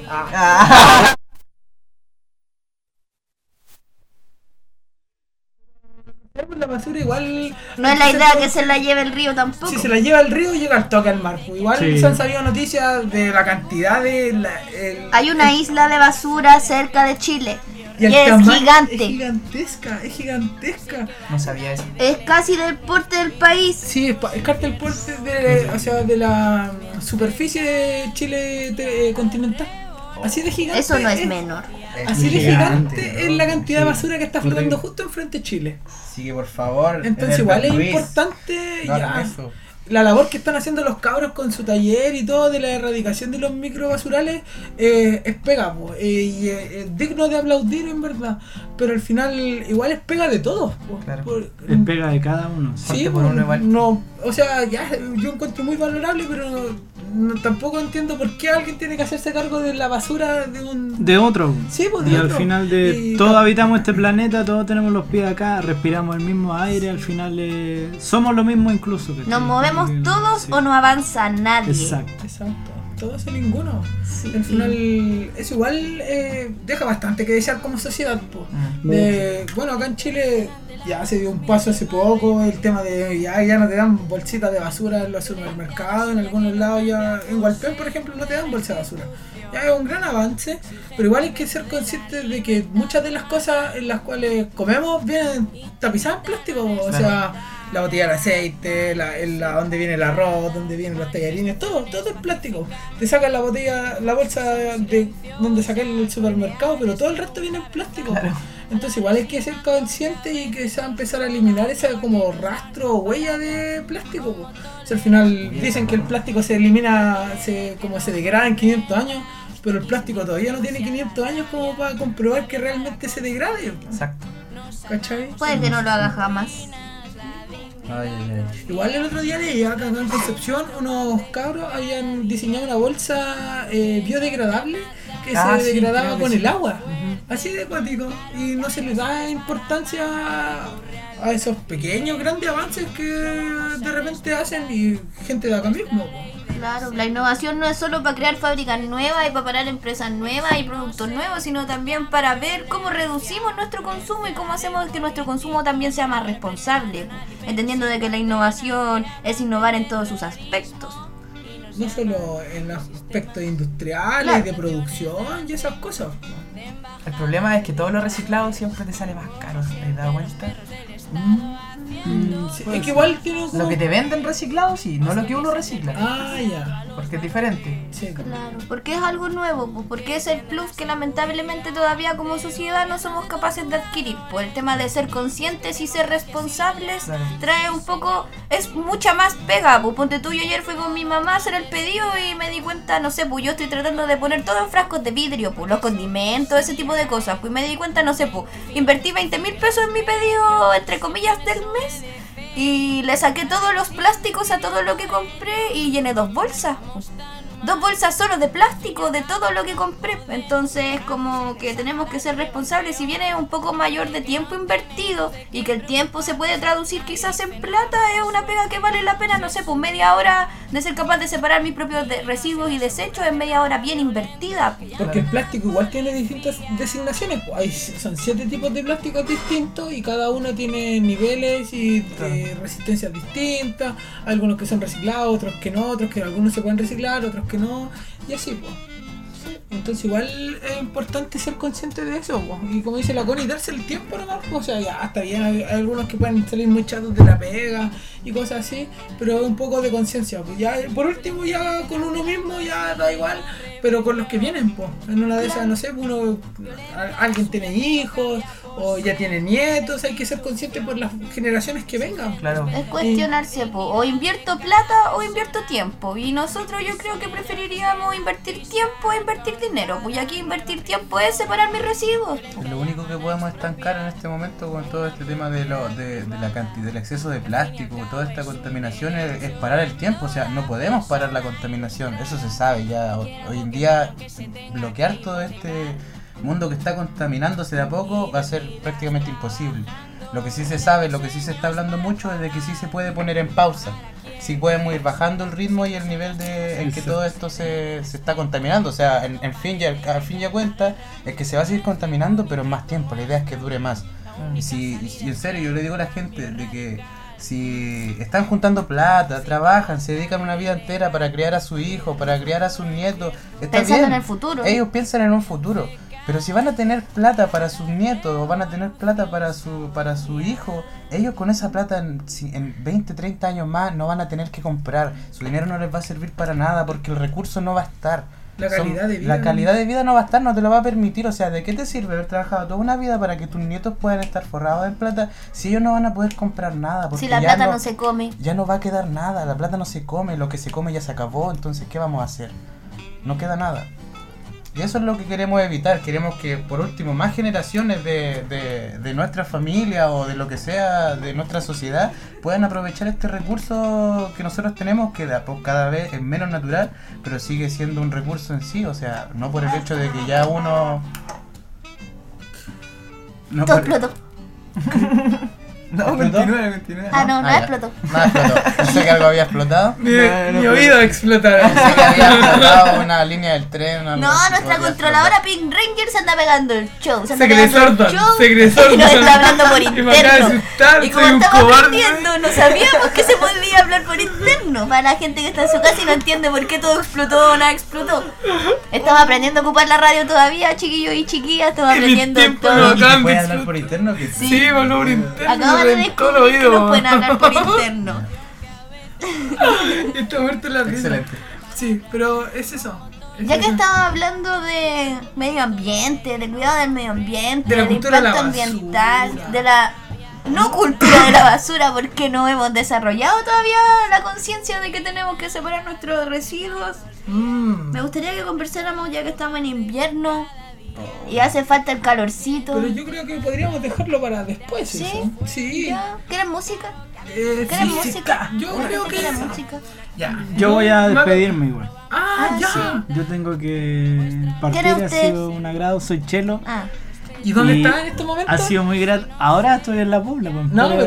La basura igual no es la idea que se la lleve el río tampoco. Si se la lleva el río llega al toque al mar. Igual se han sabido noticias de la cantidad de hay una isla de basura cerca de Chile y es gigante. Es gigantesca. No sabía eso. Es casi del porte del país. Sí, es casi del porte de la superficie de Chile continental. Así de gigante. Eso no es menor. Así de gigante es la cantidad de basura que está flotando justo enfrente de Chile. Así que por favor. Entonces igual es importante la labor que están haciendo los cabros con su taller y todo de la erradicación de los microbasurales es pega, po, y es digno de aplaudir en verdad, pero al final igual es pega de todos, po, claro. Es pega de cada uno. Sí, por uno igual. No, o sea, ya yo encuentro muy valorable, pero tampoco entiendo por qué alguien tiene que hacerse cargo de la basura de otro. Sí, pues de y otro. Al final todos habitamos este planeta, todos tenemos los pies acá, respiramos el mismo aire, al final somos lo mismo incluso. Nos movemos todos o no avanza nadie. Exacto. Todos o ninguno. Sí. Al final eso igual deja bastante que desear como sociedad, po. Bueno, acá en Chile ya se dio un paso hace poco, el tema de ya no te dan bolsitas de basura en los supermercados, en algunos lados ya, en Hualpén por ejemplo no te dan bolsa de basura. Ya es un gran avance, pero igual hay que ser conscientes de que muchas de las cosas en las cuales comemos vienen tapizadas en plástico, o sea, la botella de aceite, donde viene el arroz, donde vienen los tallarines, todo es plástico. Te sacan la bolsa de donde saqué el supermercado, pero todo el resto viene en plástico. Claro. Entonces igual hay que ser consciente y que se va a empezar a eliminar esa como rastro o huella de plástico. O sea, al final dicen que el plástico se elimina, se degrada en 500 años, pero el plástico todavía no tiene 500 años como para comprobar que realmente se degrade. Exacto. ¿Cachai? Puede que no lo haga jamás. Igual el otro día leí acá en Concepción unos cabros habían diseñado una bolsa biodegradable que se degradaba con el agua. Así de acuático, y no se les da importancia a esos pequeños grandes avances que de repente hacen y gente de acá mismo. Claro, la innovación no es solo para crear fábricas nuevas y para parar empresas nuevas y productos nuevos, sino también para ver cómo reducimos nuestro consumo y cómo hacemos que nuestro consumo también sea más responsable, entendiendo de que la innovación es innovar en todos sus aspectos. No solo en aspectos industriales, claro, de producción y esas cosas. El problema es que todo lo reciclado siempre te sale más caro, ¿te has dado cuenta? Sí, es que igual tiene lo que te venden reciclado, sí, no lo que uno recicla. Ah, ya. Porque es diferente. Sí, claro. Porque es algo nuevo, pues, porque es el plus que lamentablemente todavía como sociedad no somos capaces de adquirir. Pues el tema de ser conscientes y ser responsables, claro, trae un poco, es mucha más pega. Pues ponte tú, yo ayer fui con mi mamá a hacer el pedido y me di cuenta, no sé, pues yo estoy tratando de poner todo en frascos de vidrio, pues los condimentos, ese tipo de cosas. Pues me di cuenta, no sé, pues invertí 20,000 pesos en mi pedido, entre comillas, del mes. Y le saqué todos los plásticos a todo lo que compré y llené 2 bolsas. 2 bolsas solo de plástico de todo lo que compré. Entonces como que tenemos que ser responsables. Si viene un poco mayor de tiempo invertido y que el tiempo se puede traducir quizás en plata, es una pega que vale la pena, no sé, pues media hora de ser capaz de separar mis propios residuos y desechos es media hora bien invertida. Porque el plástico igual tiene distintas designaciones. Son 7 tipos de plásticos distintos y cada uno tiene niveles y resistencias distintas. Algunos que son reciclados, otros que no, otros que algunos se pueden reciclar, otros que no, y así, pues. Entonces igual es importante ser consciente de eso, pues. Y como dice la Connie, darse el tiempo nomás, pues. O sea, ya está bien, hay algunos que pueden salir muy chatos de la pega y cosas así, pero un poco de conciencia, pues. Ya por último, ya con uno mismo ya da igual, pero con los que vienen, pues. En una de esas, no sé, alguien tiene hijos o ya tiene nietos, hay que ser consciente por las generaciones que vengan. Claro. Es cuestionarse, o invierto plata o invierto tiempo, y nosotros yo creo que preferiríamos invertir tiempo a invertir dinero, pues aquí invertir tiempo es separar mis residuos. Lo único que podemos estancar en este momento con todo este tema de la cantidad, del exceso de plástico, toda esta contaminación es parar el tiempo. O sea, no podemos parar la contaminación, eso se sabe ya. Hoy en día bloquear todo este mundo que está contaminándose de a poco va a ser prácticamente imposible. Lo que sí se sabe, lo que sí se está hablando mucho es de que sí se puede poner en pausa. Sí podemos ir bajando el ritmo y el nivel en que todo esto se está contaminando. O sea, al fin y a cuenta es que se va a seguir contaminando, pero en más tiempo. La idea es que dure más. Y en serio, yo le digo a la gente de que si están juntando plata, trabajan, se dedican una vida entera para criar a su hijo, para criar a sus nietos, está pensando bien. En el futuro. Ellos piensan en un futuro. Pero si van a tener plata para sus nietos o van a tener plata para su hijo, ellos con esa plata en 20, 30 años más no van a tener que comprar. Su dinero no les va a servir para nada porque el recurso no va a estar. La calidad de vida. La calidad de vida no va a estar, no te lo va a permitir. O sea, ¿de qué te sirve haber trabajado toda una vida para que tus nietos puedan estar forrados en plata si ellos no van a poder comprar nada? Porque si la plata no se come. Ya no va a quedar nada, la plata no se come, lo que se come ya se acabó, entonces ¿qué vamos a hacer? No queda nada. Y eso es lo que queremos evitar. Queremos que, por último, más generaciones de nuestra familia o de lo que sea, de nuestra sociedad, puedan aprovechar este recurso que nosotros tenemos, que cada vez es menos natural, pero sigue siendo un recurso en sí. O sea, no por el hecho de que ya uno... No todo explotó. No, continúa. Ah, no explotó. No explotó. Pensé que algo había explotado. Mi oído explotará. Pensé que había explotado una línea del tren. No, nuestra controladora Pink Ranger se anda pegando el show. Se cree sordo. Y nos está hablando por interno. Y como estamos aprendiendo, no sabíamos que se podía hablar por interno. Para la gente que está en su casa y no entiende por qué todo explotó o nada explotó. Estamos aprendiendo a ocupar la radio todavía, chiquillos y chiquillas. Estamos aprendiendo todo. ¿Puede hablar por interno? Sí, hablo por interno. Acabo de descubrir que nos pueden hablar por interno. Está muerto la risa. Excelente. Sí, pero es eso. Ya que estaba hablando de medio ambiente, de cuidado del medio ambiente, de la del cultura impacto de la ambiental, basura. de la no cultura de la basura, porque no hemos desarrollado todavía la conciencia de que tenemos que separar nuestros residuos. Me gustaría que conversáramos ya que estamos en invierno y hace falta el calorcito. Pero yo creo que podríamos dejarlo para después. ¿Sí? Eso. Sí. ¿Ya? ¿Quieres música? ¿Quieres música? Yo creo que ¿Quieres música? Ya. Yo voy a despedirme igual. Ya. Sí, yo tengo que partir, ha sido un agrado, soy Chelo. ¿Y dónde está en este momento? Ha sido muy grato. Ahora estoy en la Pobla. No, pero...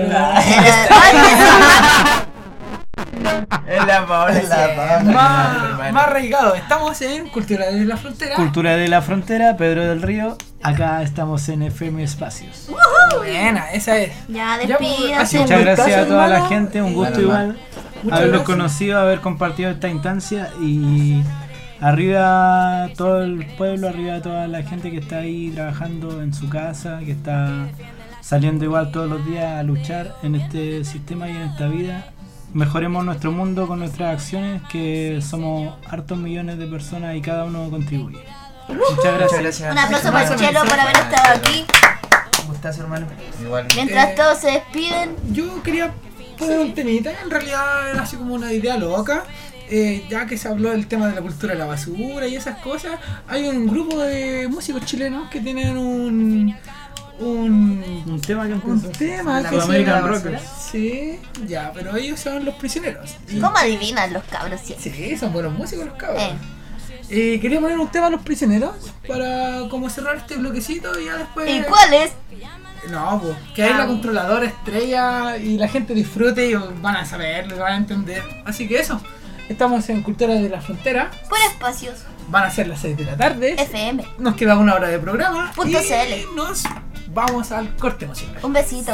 Es la Paola. Más arraigado. Estamos en Cultura de la Frontera. Cultura de la Frontera, Pedro del Río. Acá estamos en FM Espacios. Buena, esa es. Ya, despídase. Muchas gracias a toda la gente, un gusto igual Muchas haberlos gracias. conocido, haber compartido esta instancia y arriba todo el pueblo, arriba toda la gente que está ahí trabajando en su casa, que está saliendo igual todos los días a luchar en este sistema y en esta vida. Mejoremos nuestro mundo con nuestras acciones, que somos hartos millones de personas y cada uno contribuye. Muchas gracias. Un aplauso para el Chelo por haber estado aquí. ¿Cómo estás, hermano? Igual. Mientras todos se despiden, yo quería poner un temita. En realidad era así como una idea loca. Ya que se habló del tema de la cultura de la basura y esas cosas, hay un grupo de músicos chilenos que tienen un tema que se American Rockers. Sí, ya, pero ellos son Los Prisioneros. ¿cómo adivinan los cabros siempre? Sí, son buenos músicos los cabros. Quería poner un tema a Los Prisioneros para como cerrar este bloquecito y ya después... ¿Y cuál es? No, pues, que ahí la controladora estrella y la gente disfrute y van a saberlo, van a entender. Así que eso, estamos en Cultura de la Frontera. Por espacios. Van a ser las 6 de la tarde. FM. Nos queda una hora de programa. .cl. Y nos vamos al corte emocional. Un besito.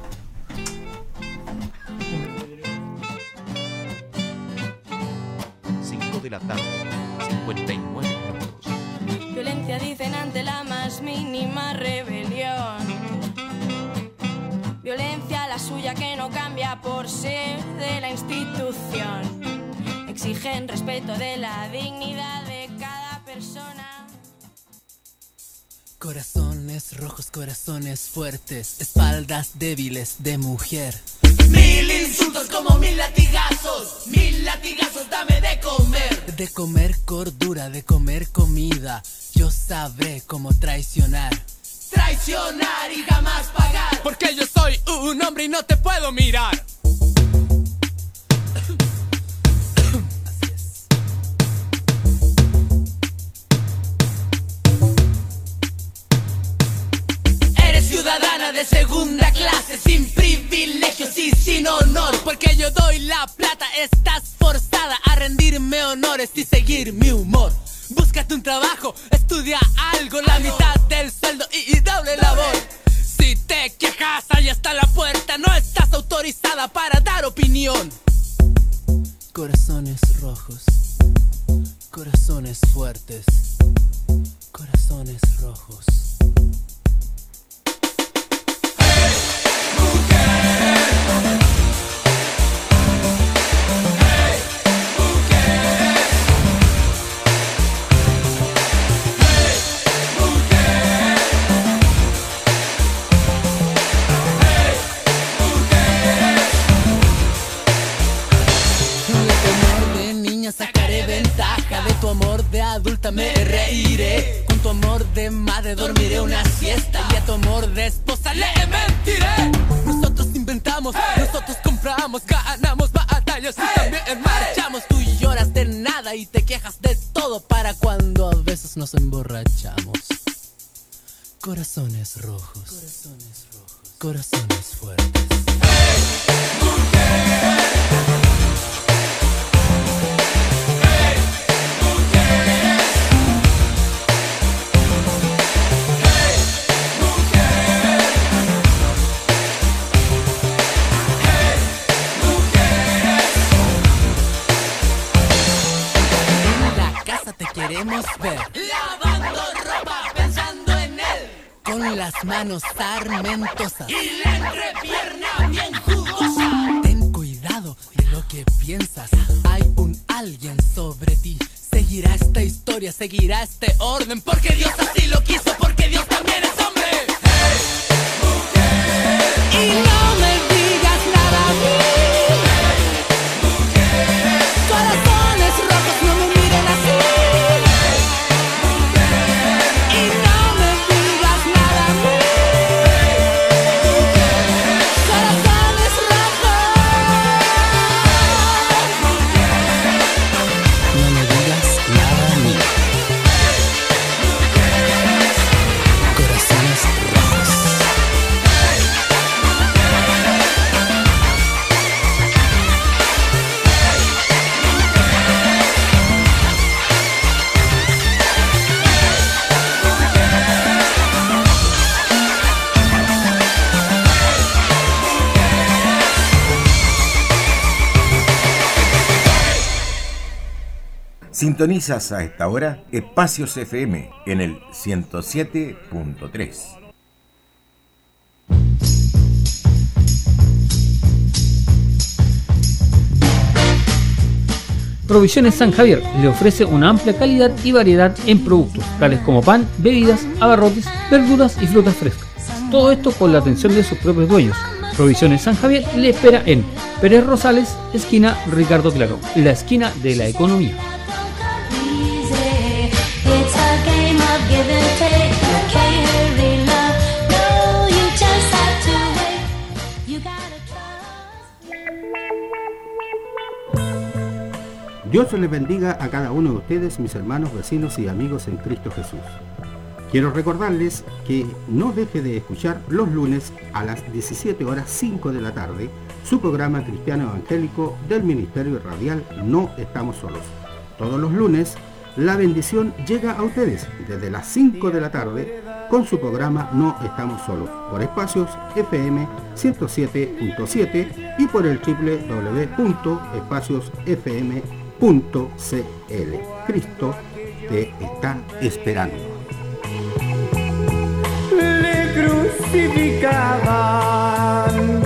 5 de la tarde, 59 minutos. Violencia dicen ante la más mínima rebelión. Violencia la suya que no cambia por ser de la institución. Exigen respeto de la dignidad de cada persona. Corazones rojos, corazones fuertes, espaldas débiles de mujer. 1000 insultos como 1000 latigazos, 1000 latigazos dame de comer. De comer cordura, de comer comida, yo sabré cómo traicionar. Traicionar y jamás pagar. Porque yo soy un hombre y no te puedo mirar. Eres ciudadana de segunda clase, sin privilegios y sin honor. Porque yo doy la plata, estás forzada a rendirme honores y seguir mi humor. Búscate un trabajo, estudia algo, la mitad del sueldo y doble labor. Si te quejas, ahí está la puerta, no estás autorizada para dar opinión. Corazones rojos, corazones fuertes, corazones rojos. ventaja de tu amor de adulta me reiré. Con tu amor de madre dormiré una siesta y a tu amor de esposa le mentiré. Nosotros inventamos, nosotros compramos, ganamos batallas y también marchamos. Tú lloras de nada y te quejas de todo para cuando a veces nos emborrachamos. Corazones rojos, corazones fuertes. Queremos ver lavando ropa pensando en él, con las manos sarmentosas y la entrepierna bien jugosa. Ten cuidado de lo que piensas, hay un alguien sobre ti. Seguirá esta historia, seguirá este orden, porque Dios así lo quiso, porque Dios también es hombre. Hey, mujer. Y no me digas nada a mí. Hey, mujer. Corazones rojos no me miren así. Sintonizas a esta hora Espacios FM en el 107.3. Provisiones San Javier le ofrece una amplia calidad y variedad en productos, tales como pan, bebidas, abarrotes, verduras y frutas frescas. Todo esto con la atención de sus propios dueños. Provisiones San Javier le espera en Pérez Rosales, esquina Ricardo Claro, la esquina de la economía. Dios les bendiga a cada uno de ustedes, mis hermanos, vecinos y amigos en Cristo Jesús. Quiero recordarles que no deje de escuchar los lunes a las 17:05 de la tarde su programa cristiano evangélico del Ministerio Radial No Estamos Solos. Todos los lunes la bendición llega a ustedes desde las 5 de la tarde con su programa No Estamos Solos por Espacios FM 107.7 y por el www.espaciosfm.cl. Cristo te está esperando. Le crucificaban.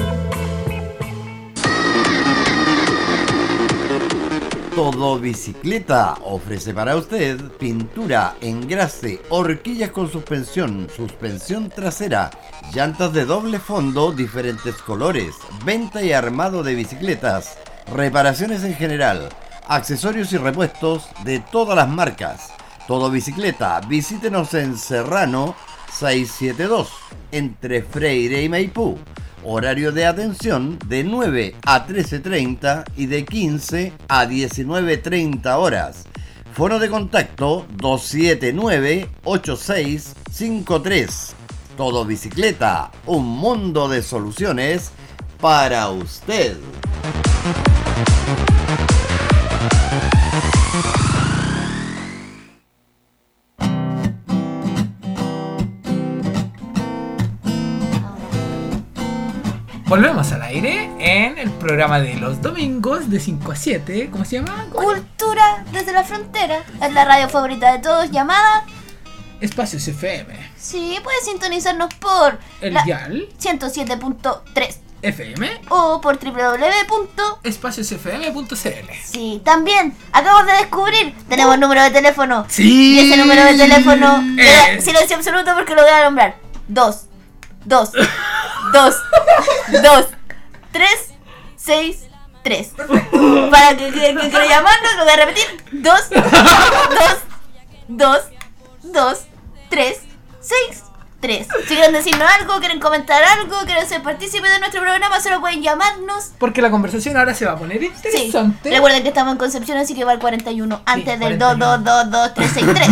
Todo Bicicleta ofrece para usted pintura, engrase, horquillas con suspensión, suspensión trasera, llantas de doble fondo, diferentes colores, venta y armado de bicicletas, reparaciones en general, accesorios y repuestos de todas las marcas. Todo Bicicleta, visítenos en Serrano 672, entre Freire y Maipú. Horario de atención de 9 a 13:30 y de 15 a 19:30 horas. Fono de contacto 279-8653. Todo Bicicleta, un mundo de soluciones para usted. Volvemos al aire en el programa de los domingos de 5 a 7. ¿Cómo se llama? Cultura desde la frontera. Es la radio favorita de todos, llamada Espacios FM. Sí, puedes sintonizarnos por el dial 107.3 FM o por www.espaciosfm.cl. Sí, también acabamos de descubrir, tenemos número de teléfono. Sí. Y ese número de teléfono silencio absoluto porque lo voy a nombrar. 2 3 6 3 3. Para que quiera llamarnos, lo voy a repetir. 2, 3, 6, 3. Si quieren decirnos algo, quieren comentar algo, quieren ser partícipes de nuestro programa, solo pueden llamarnos. Porque la conversación ahora se va a poner interesante. Sí. Recuerden que estamos en Concepción, así que va al 41 antes del 2222363.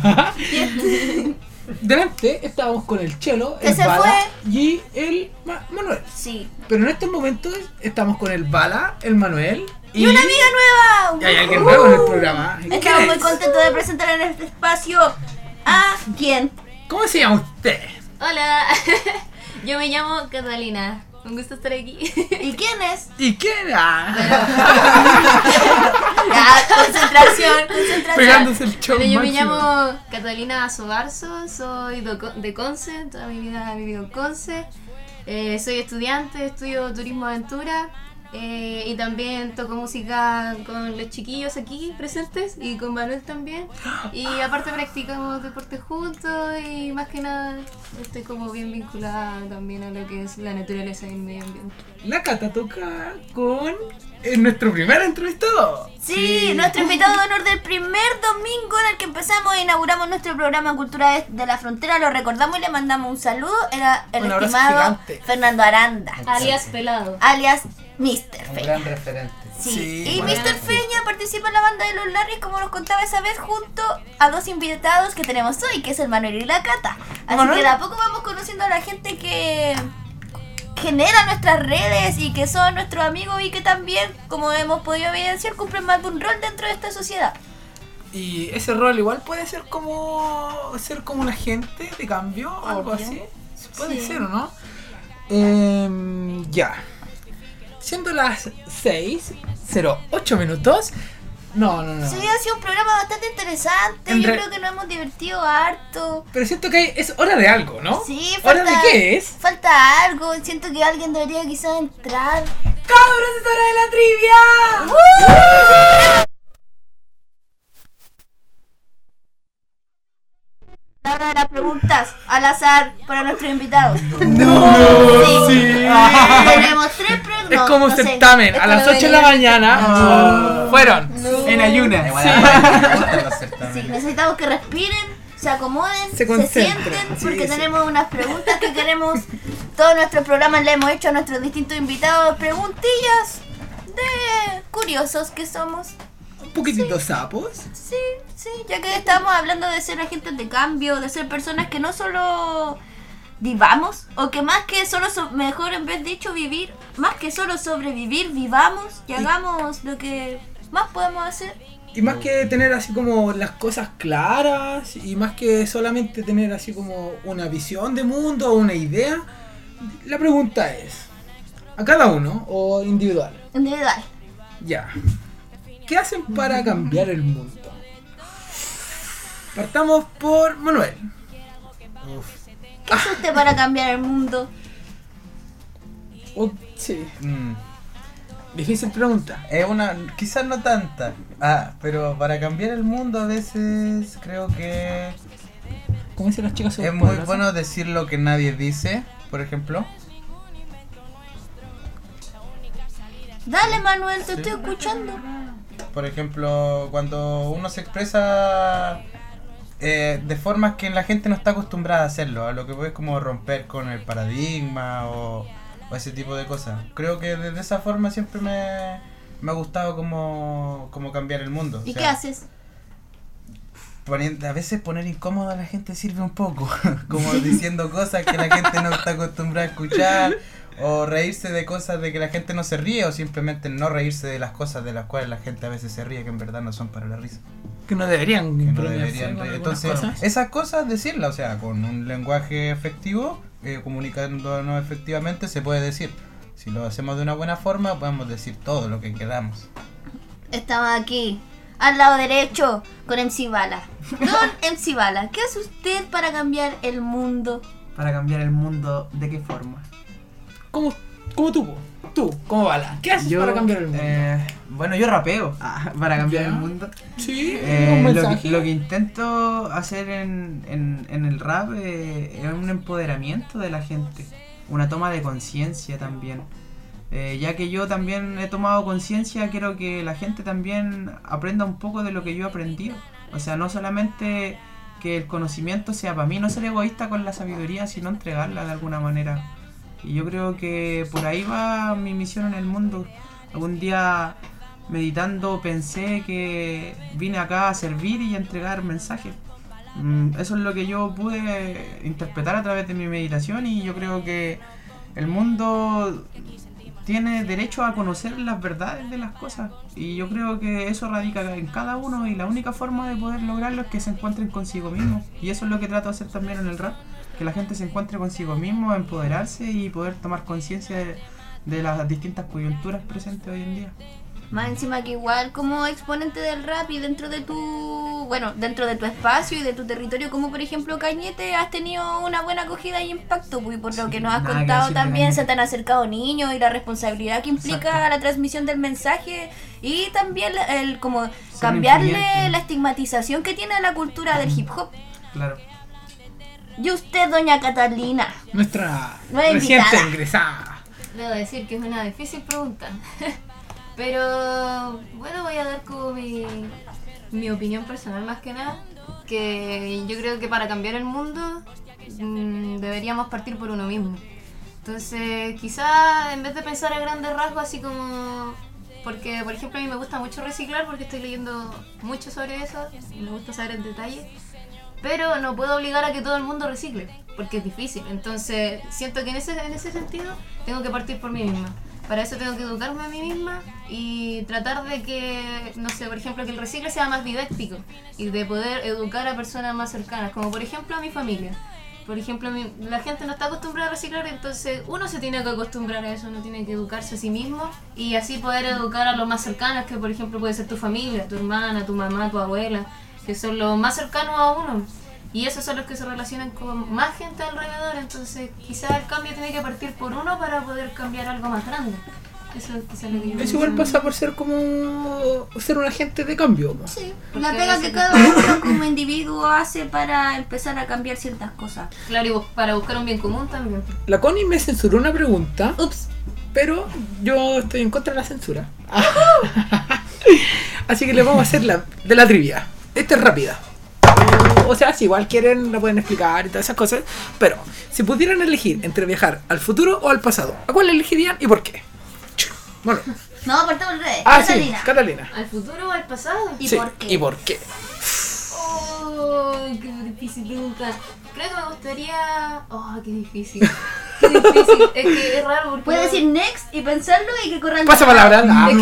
Delante estábamos con el Chelo, que el se Bala fue. y el Manuel. Sí. Pero en estos momentos estamos con el Bala, el Manuel y una amiga nueva. Y hay alguien nuevo en el programa. Estamos muy contentos de presentar en este espacio a ¿quién? ¿Cómo se llama usted? Hola, yo me llamo Catalina. Un gusto estar aquí. ¿Y quién es? ¿Y quién era? Concentración. Pegándose el show. Bueno, yo me llamo Catalina Sobarzo, soy de Conce, toda mi vida he vivido en Conce. Soy estudiante, estudio turismo aventura. Y también toco música con los chiquillos aquí presentes y con Manuel también. Y aparte practicamos deporte juntos y más que nada estoy como bien vinculada también a lo que es la naturaleza y el medio ambiente. La Cata toca con nuestro primer entrevistado. Sí, nuestro invitado de honor del primer domingo en el que empezamos e inauguramos nuestro programa Cultura de la Frontera. Lo recordamos y le mandamos un saludo. Era el estimado Fernando Aranda, alias Pelado, alias Mr. Feña. Un gran referente. Sí. Y Mr. Feña participa en la banda de los Larrys, como nos contaba esa vez, junto a dos invitados que tenemos hoy, que es el Manuel y la Cata. Así que de a poco vamos conociendo a la gente que genera nuestras redes y que son nuestros amigos y que también, como hemos podido evidenciar, cumplen más de un rol dentro de esta sociedad. Y ese rol igual puede ser como un agente de cambio o algo así. Puede ser, ¿o no? Ya. Siendo las 6:08 minutos. No. Sí, ha sido un programa bastante interesante. Yo creo que nos hemos divertido harto. Pero siento que es hora de algo, ¿no? Sí, ¿hora de qué es? Falta algo. Siento que alguien debería quizás entrar. ¡Cabros, es hora de la trivia! La hora de las preguntas al azar para nuestros invitados. Sí. Tenemos 3 preguntas. Es como un certamen. A las 8 de la mañana fueron en ayunas. Sí, necesitamos que respiren, se acomoden, se sienten, porque tenemos unas preguntas que queremos. Todos nuestros programas le hemos hecho a nuestros distintos invitados preguntillas de curiosos que somos. Un poquitito sapos. Sí, ya que estamos hablando de ser agentes de cambio, de ser personas que no solo vivamos, o que más que solo, mejor en vez dicho vivir, más que solo sobrevivir, vivamos y hagamos lo que más podemos hacer. Y más que tener así como las cosas claras, y más que solamente tener así como una visión de mundo o una idea, la pregunta es, ¿a cada uno o individual? Individual. Ya. ¿Qué hacen para cambiar el mundo? Partamos por Manuel. ¿Qué hace usted para cambiar el mundo? Sí. Difícil pregunta. Es quizás no tanta. Pero para cambiar el mundo a veces creo que ¿cómo dicen las chicas? Es muy bueno decir lo que nadie dice, por ejemplo. Dale, Manuel, te estoy escuchando. Por ejemplo, cuando uno se expresa de formas que la gente no está acostumbrada a hacerlo, a lo que puedes como romper con el paradigma o ese tipo de cosas. Creo que de esa forma siempre me ha gustado como cambiar el mundo. ¿Y qué haces? A veces poner incómodo a la gente sirve un poco, como diciendo cosas que la gente no está acostumbrada a escuchar, o reírse de cosas de que la gente no se ríe, o simplemente no reírse de las cosas de las cuales la gente a veces se ríe, que en verdad no son para la risa. Que no deberían reír. Entonces, esas cosas decirlas, o sea, con un lenguaje efectivo, comunicándonos efectivamente, se puede decir. Si lo hacemos de una buena forma, podemos decir todo lo que queramos. Estamos aquí, al lado derecho, con MC Bala. Don MC Bala, ¿qué hace usted para cambiar el mundo? ¿Para cambiar el mundo de qué forma? ¿Cómo tú, como Bala? ¿Qué haces para cambiar el mundo? Bueno, yo rapeo para cambiar el mundo. Sí, lo que intento hacer en el rap es un empoderamiento de la gente, una toma de conciencia también. Ya que yo también he tomado conciencia, quiero que la gente también aprenda un poco de lo que yo he aprendido. O sea, no solamente que el conocimiento sea para mí, no ser egoísta con la sabiduría, sino entregarla de alguna manera. Y yo creo que por ahí va mi misión en el mundo. Algún día meditando pensé que vine acá a servir y a entregar mensajes. Eso es lo que yo pude interpretar a través de mi meditación, y yo creo que el mundo tiene derecho a conocer las verdades de las cosas, y yo creo que eso radica en cada uno, y la única forma de poder lograrlo es que se encuentren consigo mismos, y eso es lo que trato de hacer también en el rap, que la gente se encuentre consigo mismo, empoderarse y poder tomar conciencia de las distintas coyunturas presentes hoy en día. Más encima que igual como exponente del rap y dentro de dentro de tu espacio y de tu territorio, como por ejemplo Cañete, has tenido una buena acogida y impacto, pues, por lo que nos has contado también se te han acercado niños y la responsabilidad que implica la transmisión del mensaje, y también el como cambiarle la estigmatización que tiene la cultura del hip hop. Claro. Y usted, doña Catalina, nuestra nueva reciente invitada. ingresada. Debo decir que es una difícil pregunta. Pero bueno, voy a dar como mi opinión personal más que nada, que yo creo que para cambiar el mundo deberíamos partir por uno mismo. Entonces quizá en vez de pensar a grandes rasgos así como... Porque por ejemplo a mí me gusta mucho reciclar porque estoy leyendo mucho sobre eso y me gusta saber el detalle, pero no puedo obligar a que todo el mundo recicle porque es difícil. Entonces siento que en ese sentido tengo que partir por mí misma. Para eso tengo que educarme a mí misma y tratar de que, no sé, por ejemplo, que el recicle sea más didáctico y de poder educar a personas más cercanas, como por ejemplo a mi familia. Por ejemplo, la gente no está acostumbrada a reciclar, entonces uno se tiene que acostumbrar a eso, uno tiene que educarse a sí mismo y así poder educar a los más cercanos, que por ejemplo puede ser tu familia, tu hermana, tu mamá, tu abuela, que son los más cercanos a uno. Y esos son los que se relacionan con más gente alrededor, entonces quizás el cambio tiene que partir por uno para poder cambiar algo más grande. Eso es quizás lo que yo Eso igual pasa por ser como ser un agente de cambio, ¿no? Sí, la pega que cada uno como individuo hace para empezar a cambiar ciertas cosas. Claro, y para buscar un bien común también. La Connie me censuró una pregunta. Ups. Pero yo estoy en contra de la censura. Así que le vamos a hacer de la trivia. Esta es rápida. O sea, si igual quieren, lo pueden explicar y todas esas cosas. Pero, si pudieran elegir entre viajar al futuro o al pasado, ¿a cuál elegirían y por qué? Bueno. No, partamos al revés. Catalina. Sí, Catalina. ¿Al futuro o al pasado? ¿Y sí, por qué? ¿Y por qué? Oh, qué difícil pregunta. Creo que me gustaría... Oh, qué difícil. Qué difícil. Es que es raro porque... Puedes decir next y pensarlo y que corran... Pasa palabra. Es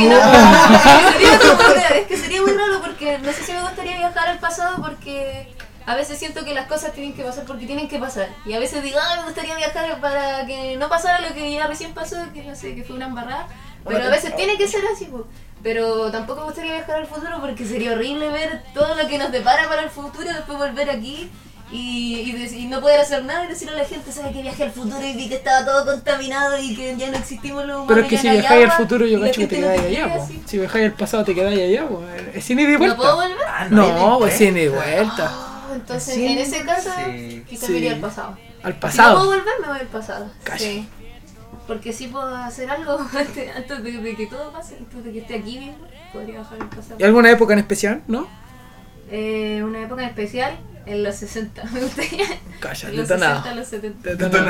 que sería muy raro porque no sé si me gustaría viajar al pasado porque a veces siento que las cosas tienen que pasar porque tienen que pasar. Y a veces digo, me gustaría viajar para que no pasara lo que ya recién pasó, que no sé, que fue una embarrada. Pero a veces tiene que ser así, pues. Pero tampoco me gustaría viajar al futuro porque sería horrible ver todo lo que nos depara para el futuro y después volver aquí y no poder hacer nada y decirle a la gente, ¿sabes que viajé al futuro y vi que estaba todo contaminado y que ya no existimos los humanos? Pero es que si viajáis al futuro yo cacho que te quedáis allá, po. Si viajáis al pasado te quedáis allá, po. Es sin ida y vuelta. ¿No puedo volver? No, pues sin ida y vuelta. Entonces en ese caso quizás me iría al pasado. Al pasado. Si no puedo volver me voy al pasado. Calla. Sí. Porque sí puedo hacer algo antes de que todo pase, antes de que esté aquí mismo, podría bajar al pasado. ¿Y alguna época en especial, no? Una época en especial, en los 60, me gustaría. Calla, en los detonado. 60 a los 70.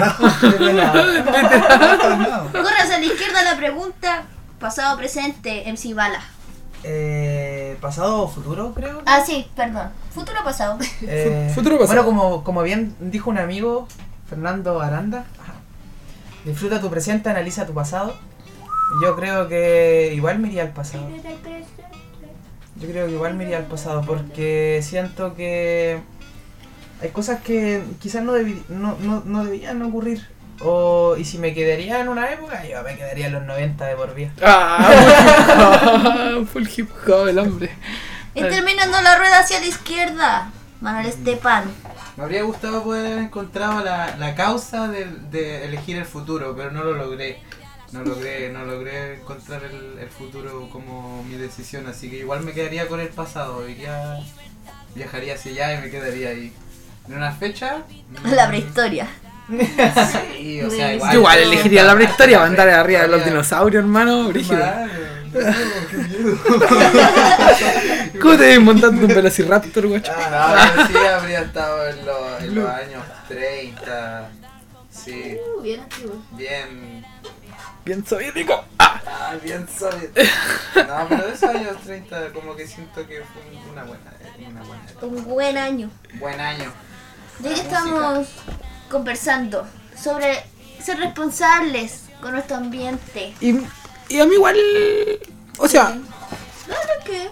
Corras a la izquierda la pregunta, pasado, presente, MC Bala. Pasado o futuro, creo. Ah, sí, perdón. Futuro o pasado. Futuro o pasado. Bueno, como bien dijo un amigo, Fernando Aranda, disfruta tu presente, analiza tu pasado. Yo creo que igual me iría al pasado. Porque siento que hay cosas que quizás no debían ocurrir. Y si me quedaría en una época, yo me quedaría en los 90 de por vida. Full hip hop, el hombre. Y terminando la rueda hacia la izquierda, Manuel Estepan. Me habría gustado poder haber encontrado la causa de elegir el futuro, pero no lo logré. No logré encontrar el futuro como mi decisión, así que igual me quedaría con el pasado y ya viajaría hacia allá y me quedaría ahí. En una fecha... La prehistoria. Sí, o sea, Yo igual elegiría la prehistoria para andar arriba de los dinosaurios, hermano. Brígido. ¿Cómo te ves montando un velociraptor, guacho? No, sí habría estado en los años 30. Sí. Bien activo. Bien soviético. Bien soviético. No, pero de esos años 30 como que siento que fue una buena Un buen año. Buen año. Ya que estamos conversando sobre ser responsables con nuestro ambiente. Y a mí igual, o sea... Claro que...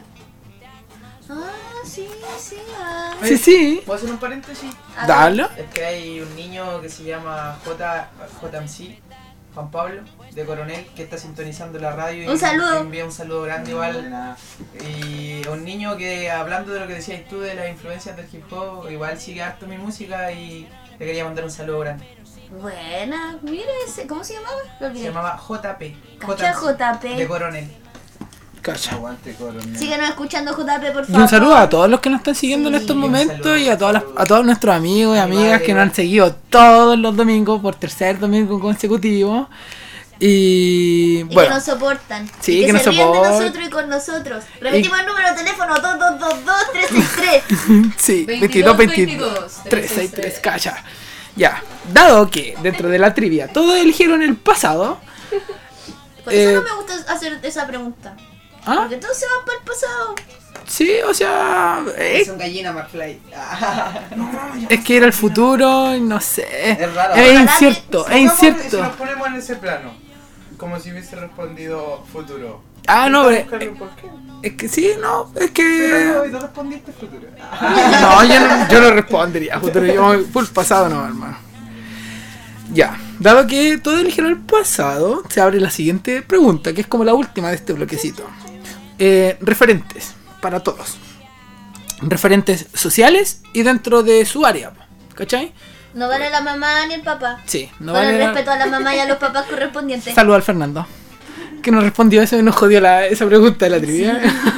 sí. Sí. ¿Puedo hacer un paréntesis? Dale. Es que hay un niño que se llama JMC, Juan Pablo, de Coronel, que está sintonizando la radio. Un saludo. Envía un saludo grande igual. Y un niño que, hablando de lo que decías tú de las influencias del hip hop, igual sigue harto mi música y le quería mandar un saludo grande. Buena, mira ese, ¿cómo se llamaba? Lo olvidé. Se llamaba JP. Cacha JP. De Coronel. Cacha. Aguante Coronel. Síguenos escuchando JP, por favor. Y un saludo a todos los que nos están siguiendo en estos momentos y a todos nuestros amigos y amigas que nos han seguido todos los domingos por tercer domingo consecutivo. Y bueno, que nos soportan. Sí, y que nos se ríen de soportan. nosotros y con nosotros. Repetimos el número de teléfono 2222-363. Sí, 22-23-363, cacha. Ya, dado que dentro de la trivia todos eligieron el pasado. Por eso no me gusta hacer esa pregunta. Porque todos se van para el pasado. Sí, o sea... Es un gallina McFly. Es que era el futuro y no sé. Es raro. Es incierto, es Si incierto. nos ponemos en ese plano, como si hubiese respondido futuro. No, pero... ¿Por qué? Es que sí, no, es que... Pero no respondiste futuro. No, yo no respondería futuro, yo full pasado no, hermano. Ya, dado que todos eligieron el pasado, se abre la siguiente pregunta, que es como la última de este bloquecito. Referentes, para todos. Referentes sociales y dentro de su área, ¿cachai? No vale la mamá ni el papá. Sí, no Con vale el respeto a la mamá y a los papás correspondientes. Saludos al Fernando, que nos respondió eso y nos jodió esa pregunta de la trivia.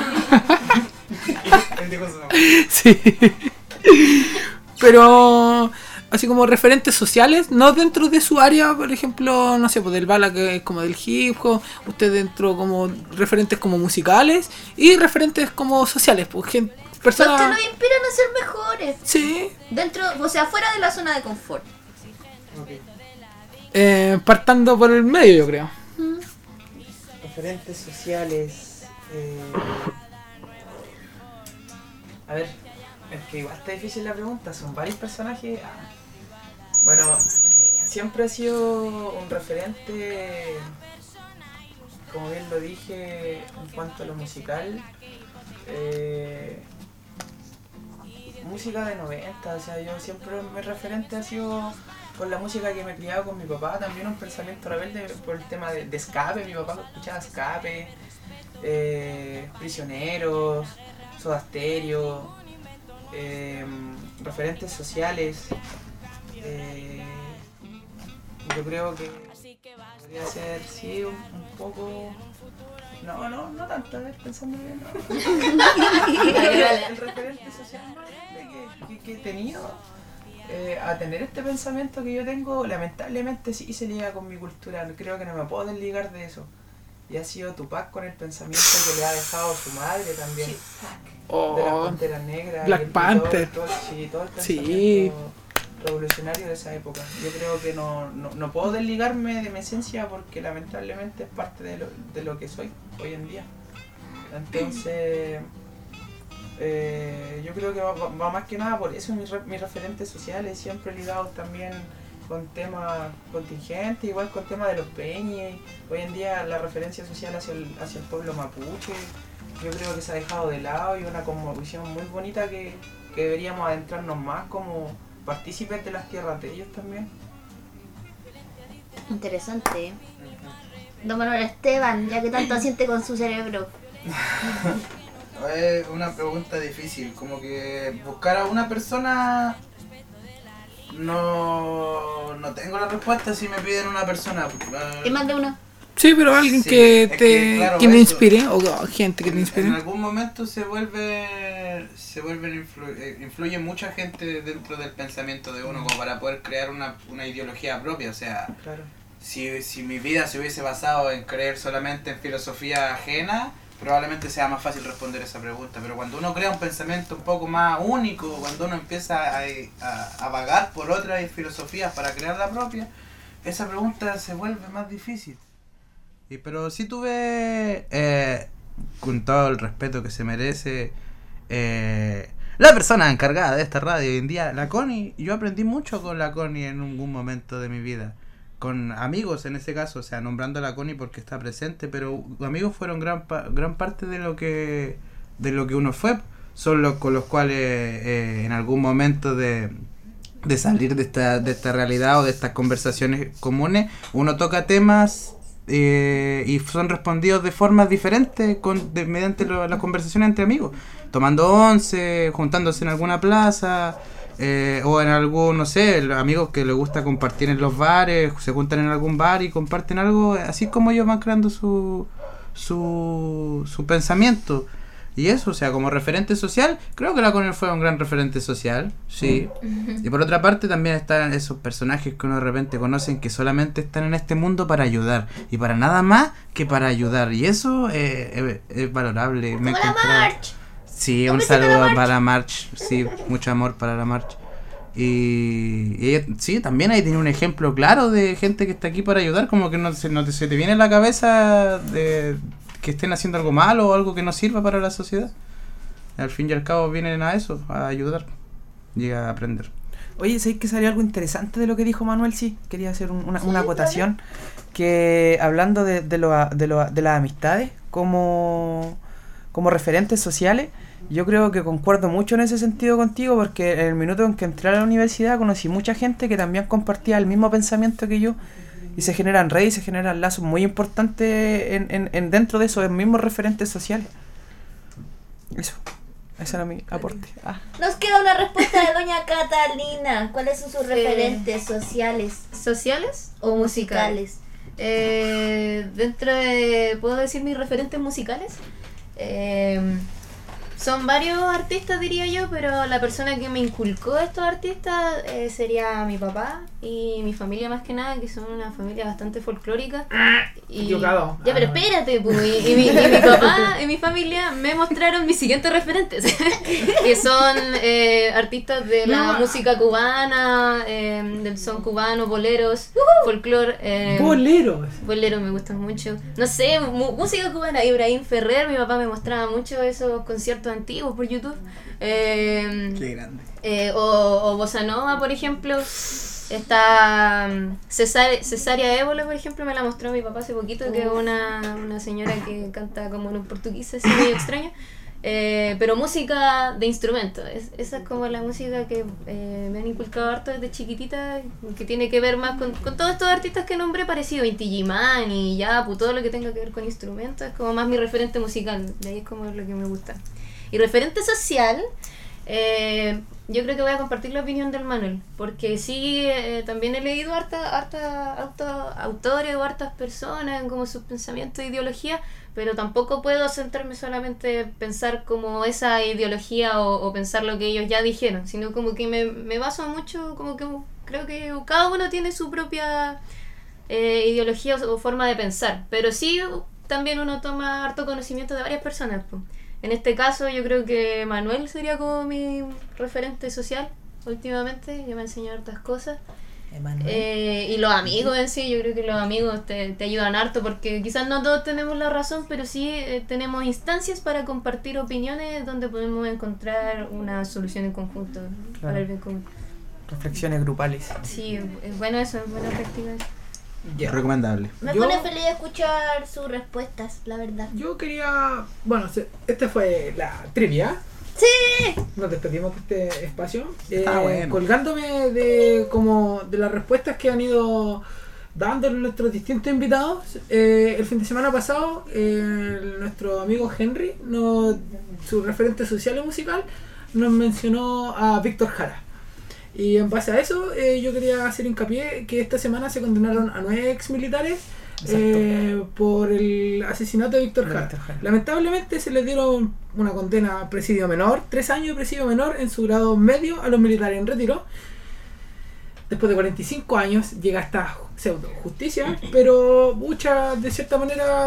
Sí. Pero así como referentes sociales, no dentro de su área, por ejemplo, no sé, pues del bala, que es como del hip hop, usted dentro como referentes como musicales y referentes como sociales, pues personas los que nos inspiran a ser mejores. Sí. Dentro, o sea, fuera de la zona de confort. Partando por el medio, yo creo. Referentes sociales. A ver, es que igual está difícil la pregunta, son varios personajes. Bueno, siempre ha sido un referente, como bien lo dije, en cuanto a lo musical. Música de 90, o sea, yo siempre mi referente ha sido con la música que me he criado con mi papá, también un pensamiento rebelde por el tema de escape. Mi papá escuchaba Escape, Prisioneros, Soda Stereo, referentes sociales. Yo creo que podría ser, sí, un poco... No tanto, a ver, pensando bien. El referente social más que he tenido a tener este pensamiento que yo tengo, lamentablemente sí se liga con mi cultura. Creo que no me puedo desligar de eso. Y ha sido Tupac con el pensamiento que le ha dejado su madre también. Sí. De las Panteras Negras. Black Panther. Todo el pensamiento revolucionario de esa época. Yo creo que no puedo desligarme de mi esencia porque lamentablemente es parte de lo que soy hoy en día. Entonces, yo creo que va más que nada por eso mis referentes sociales, siempre ligados también con temas contingentes, igual con temas de los peñes. Hoy en día la referencia social hacia el pueblo mapuche, yo creo que se ha dejado de lado, y una cosmovisión muy bonita que deberíamos adentrarnos más como partícipes de las tierras de ellos también. Interesante. Don Manuel Esteban, ya que tanto asiente con su cerebro. Es una pregunta difícil, como que buscar a una persona, no tengo la respuesta si me piden una persona. Y más de una. Sí, pero alguien Sí, que es te que, claro, que me eso- inspire, o gente que te inspire. En algún momento influye mucha gente dentro del pensamiento de uno como para poder crear una ideología propia. O sea, Claro. si mi vida se hubiese basado en creer solamente en filosofía ajena, probablemente sea más fácil responder esa pregunta. Pero cuando uno crea un pensamiento un poco más único, cuando uno empieza a vagar por otras filosofías para crear la propia, esa pregunta se vuelve más difícil. Pero sí tuve, con todo el respeto que se merece, la persona encargada de esta radio hoy en día, la Connie. Yo aprendí mucho con la Connie en algún momento de mi vida. Con amigos en ese caso, o sea, nombrando a la Connie porque está presente, pero amigos fueron gran parte de lo que uno fue. Son los con los cuales en algún momento de salir de esta realidad o de estas conversaciones comunes, uno toca temas y son respondidos de formas diferentes mediante las conversaciones entre amigos, tomando once, juntándose en alguna plaza, o en algún, no sé, amigos que les gusta compartir en los bares, se juntan en algún bar y comparten algo, así como ellos van creando su pensamiento. Y eso, o sea, como referente social, creo que la Connie fue un gran referente social, sí. Y por otra parte también están esos personajes que uno de repente conocen que solamente están en este mundo para ayudar. Y para nada más que para ayudar. Y eso es valorable. ¡Como la March! Sí, un saludo para la March. Sí, mucho amor para la March. Y ella, sí, también ahí tiene un ejemplo claro de gente que está aquí para ayudar. Como que no se te viene en la cabeza de que estén haciendo algo malo o algo que no sirva para la sociedad. Al fin y al cabo vienen a eso, a ayudar y a aprender. Oye, ¿sabes que salió algo interesante de lo que dijo Manuel? Sí, quería hacer una acotación. Que hablando de las amistades como referentes sociales, yo creo que concuerdo mucho en ese sentido contigo, porque en el minuto en que entré a la universidad conocí mucha gente que también compartía el mismo pensamiento que yo. Y se generan redes y se generan lazos muy importantes en dentro de esos mismos referentes sociales. Eso. Ese era mi aporte. Nos queda una respuesta de doña Catalina. ¿Cuáles son sus referentes sociales? ¿Sociales o musicales? Dentro de... ¿Puedo decir mis referentes musicales? Son varios artistas, diría yo, pero la persona que me inculcó a estos artistas sería mi papá y mi familia más que nada, que son una familia bastante folclórica. Equivocado. Ya, pero espérate, pues. Y mi papá y mi familia me mostraron mis siguientes referentes, que son artistas de la música cubana, del son cubano, boleros, folclore. Boleros me gustan mucho. No sé, música cubana. Ibrahim Ferrer, mi papá me mostraba mucho esos conciertos antiguos por YouTube. Qué grande. O Bossa Nova, por ejemplo. Está Cesárea Ébola, por ejemplo, me la mostró mi papá hace poquito, que es una señora que canta como en un portugués así medio extraño. Pero música de instrumento, esa es como la música que me han inculcado harto desde chiquitita, que tiene que ver más con todos estos artistas que nombré parecido, Inti Gimán y Yapu, todo lo que tenga que ver con instrumentos, es como más mi referente musical, de ahí es como lo que me gusta. Y referente social, yo creo que voy a compartir la opinión del Manuel, porque sí, también he leído autores o hartas personas en como sus pensamientos e ideologías, pero tampoco puedo centrarme solamente en pensar como esa ideología o pensar lo que ellos ya dijeron, sino como que me baso mucho, como que creo que cada uno tiene su propia ideología o forma de pensar, pero sí también uno toma harto conocimiento de varias personas, pues. En este caso yo creo que Manuel sería como mi referente social últimamente, ya me ha enseñado hartas cosas. Y los amigos en sí, yo creo que los amigos te ayudan harto, porque quizás no todos tenemos la razón, pero sí tenemos instancias para compartir opiniones donde podemos encontrar una solución en conjunto, para el bien común. Reflexiones grupales. Sí, es bueno eso, es buena práctica eso. Yeah. Recomendable. Me pone feliz escuchar sus respuestas, la verdad. Yo quería... Bueno, esta fue la trivia. ¡Sí! Nos despedimos de este espacio. Bueno. Colgándome de las respuestas que han ido dando nuestros distintos invitados. El fin de semana pasado, nuestro amigo Henry, su referente social y musical, nos mencionó a Víctor Jara. Y en base a eso, yo quería hacer hincapié que esta semana se condenaron a 9 ex militares por el asesinato de Víctor Jara. Lamentablemente se les dieron una condena a presidio menor, 3 años de presidio menor en su grado medio a los militares en retiro. Después de 45 años llega esta pseudo justicia, pero de cierta manera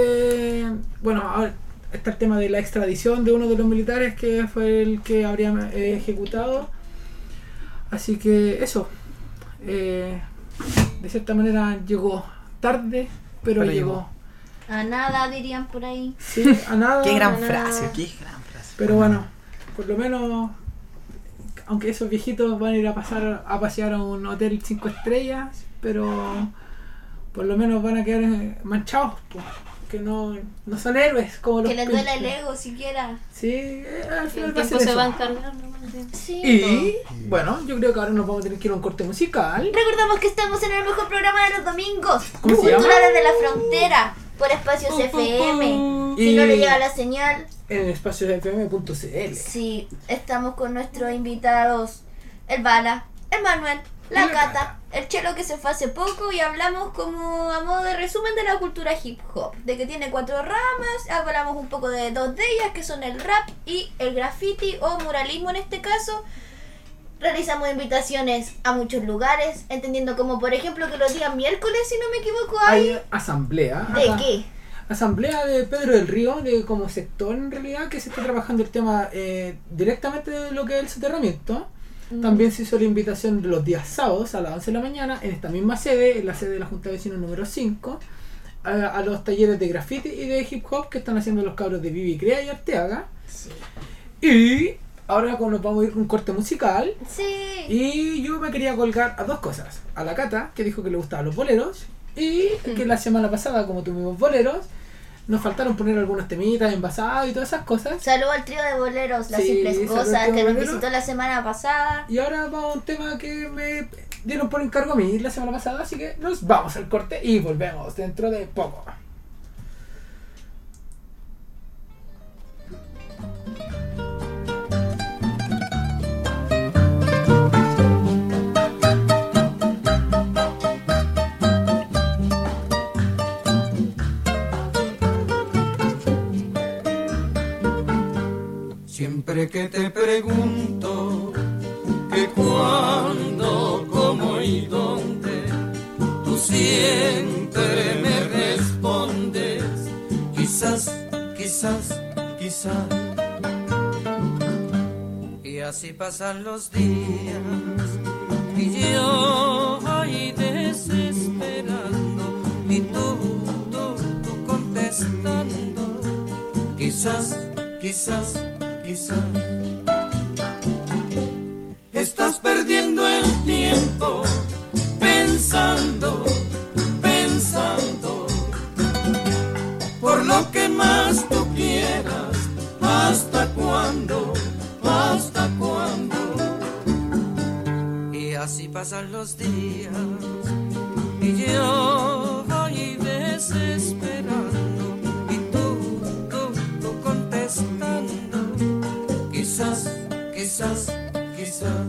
ahora está el tema de la extradición de uno de los militares que fue el que habría ejecutado. Así que eso, de cierta manera llegó tarde, pero llegó. A nada dirían por ahí. Sí, a nada. Qué gran frase, qué gran frase. Pero bueno, por lo menos, aunque esos viejitos van a ir a pasear a un hotel 5 estrellas, pero por lo menos van a quedar manchados, pues, que no son héroes como los que les duele el ego siquiera. Sí, al final el tiempo se va a encargar. Sí. Y bueno, yo creo que ahora nos vamos a tener que ir a un corte musical. Recordamos que estamos en el mejor programa de los domingos, ¿cómo se Cultura llama? desde la Frontera, por Espacios FM. Si no le llega la señal, en espaciosfm.cl. Sí, estamos con nuestros invitados, el Bala, el Manuel, la Cata, el Chelo que se fue hace poco, y hablamos como a modo de resumen de la cultura hip hop, de que tiene 4 ramas. Hablamos un poco de 2 de ellas, que son el rap y el graffiti o muralismo en este caso. Realizamos invitaciones a muchos lugares, entendiendo como por ejemplo que los días miércoles, si no me equivoco, hay asamblea. ¿De qué? Asamblea de Pedro del Río, de como sector en realidad, que se está trabajando el tema directamente de lo que es el soterramiento. También se hizo la invitación de los días sábados a las 11 de la mañana en esta misma sede, en la sede de la Junta de Vecinos número 5, a los talleres de graffiti y de hip hop que están haciendo los cabros de Vivi Crea y Arteaga. Sí. Y ahora nos vamos a ir con un corte musical. Sí. Y yo me quería colgar a 2 cosas. A la Cata, que dijo que le gustaban los boleros, y que la semana pasada, como tuvimos boleros, nos faltaron poner algunos temitas envasados y todas esas cosas. Saludos al trío de boleros, las Sí, simples saludos al cosas, trío que de nos boleros. visitó la semana pasada. Y ahora vamos a un tema que me dieron por encargo a mí la semana pasada, así que nos vamos al corte y volvemos dentro de poco. Siempre que te pregunto que cuándo, cómo y dónde, tú siempre me respondes, quizás, quizás, quizás. Y así pasan los días y yo ahí desesperando y tú contestando, quizás, quizás, quizás. Estás perdiendo el tiempo pensando, pensando, por lo que más tú quieras. ¿Hasta cuándo? ¿Hasta cuándo? Y así pasan los días y yo ahí desesperando y tú contestando, quizás, quizás, quizás.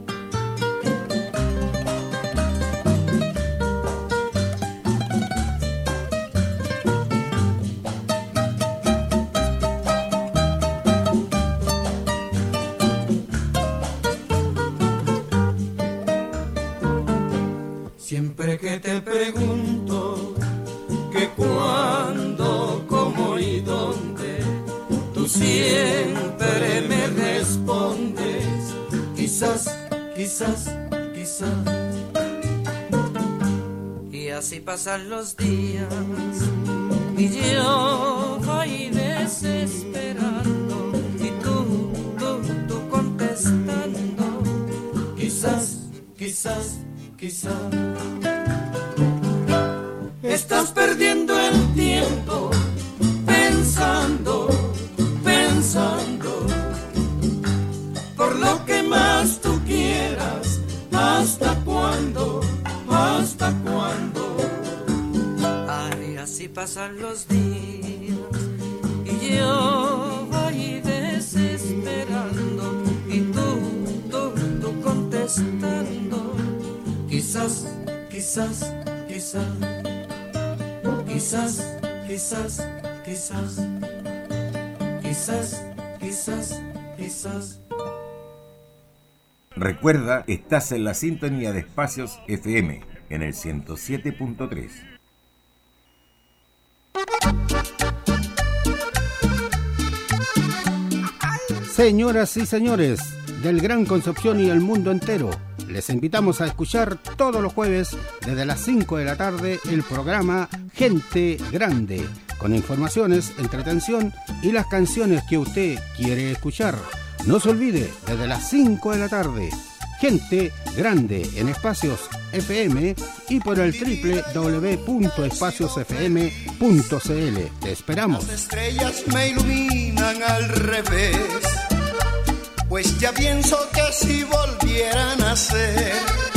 Siempre que te pregunto que cuándo, cómo y dónde, tú siempre me respondes, quizás, quizás, quizás. Y así pasan los días y yo ahí desesperando y tú contestando, quizás, quizás, quizás. Estás perdiendo el tiempo pensando, pensando, por lo que más tú quieras. ¿Hasta cuándo? ¿Hasta cuándo? Ay, así pasan los días y yo ahí desesperando y tú contestando, quizás, quizás, quizás. Recuerda, estás en la sintonía de Espacios FM en el 107.3. Señoras y señores del Gran Concepción y el mundo entero, les invitamos a escuchar todos los jueves desde las 5 de la tarde el programa Gente Grande, con informaciones, entretención y las canciones que usted quiere escuchar. No se olvide, desde las 5 de la tarde, Gente Grande en Espacios FM y por el www.espaciosfm.cl. Te esperamos. Las estrellas me iluminan al revés, pues ya pienso que si volvieran a ser.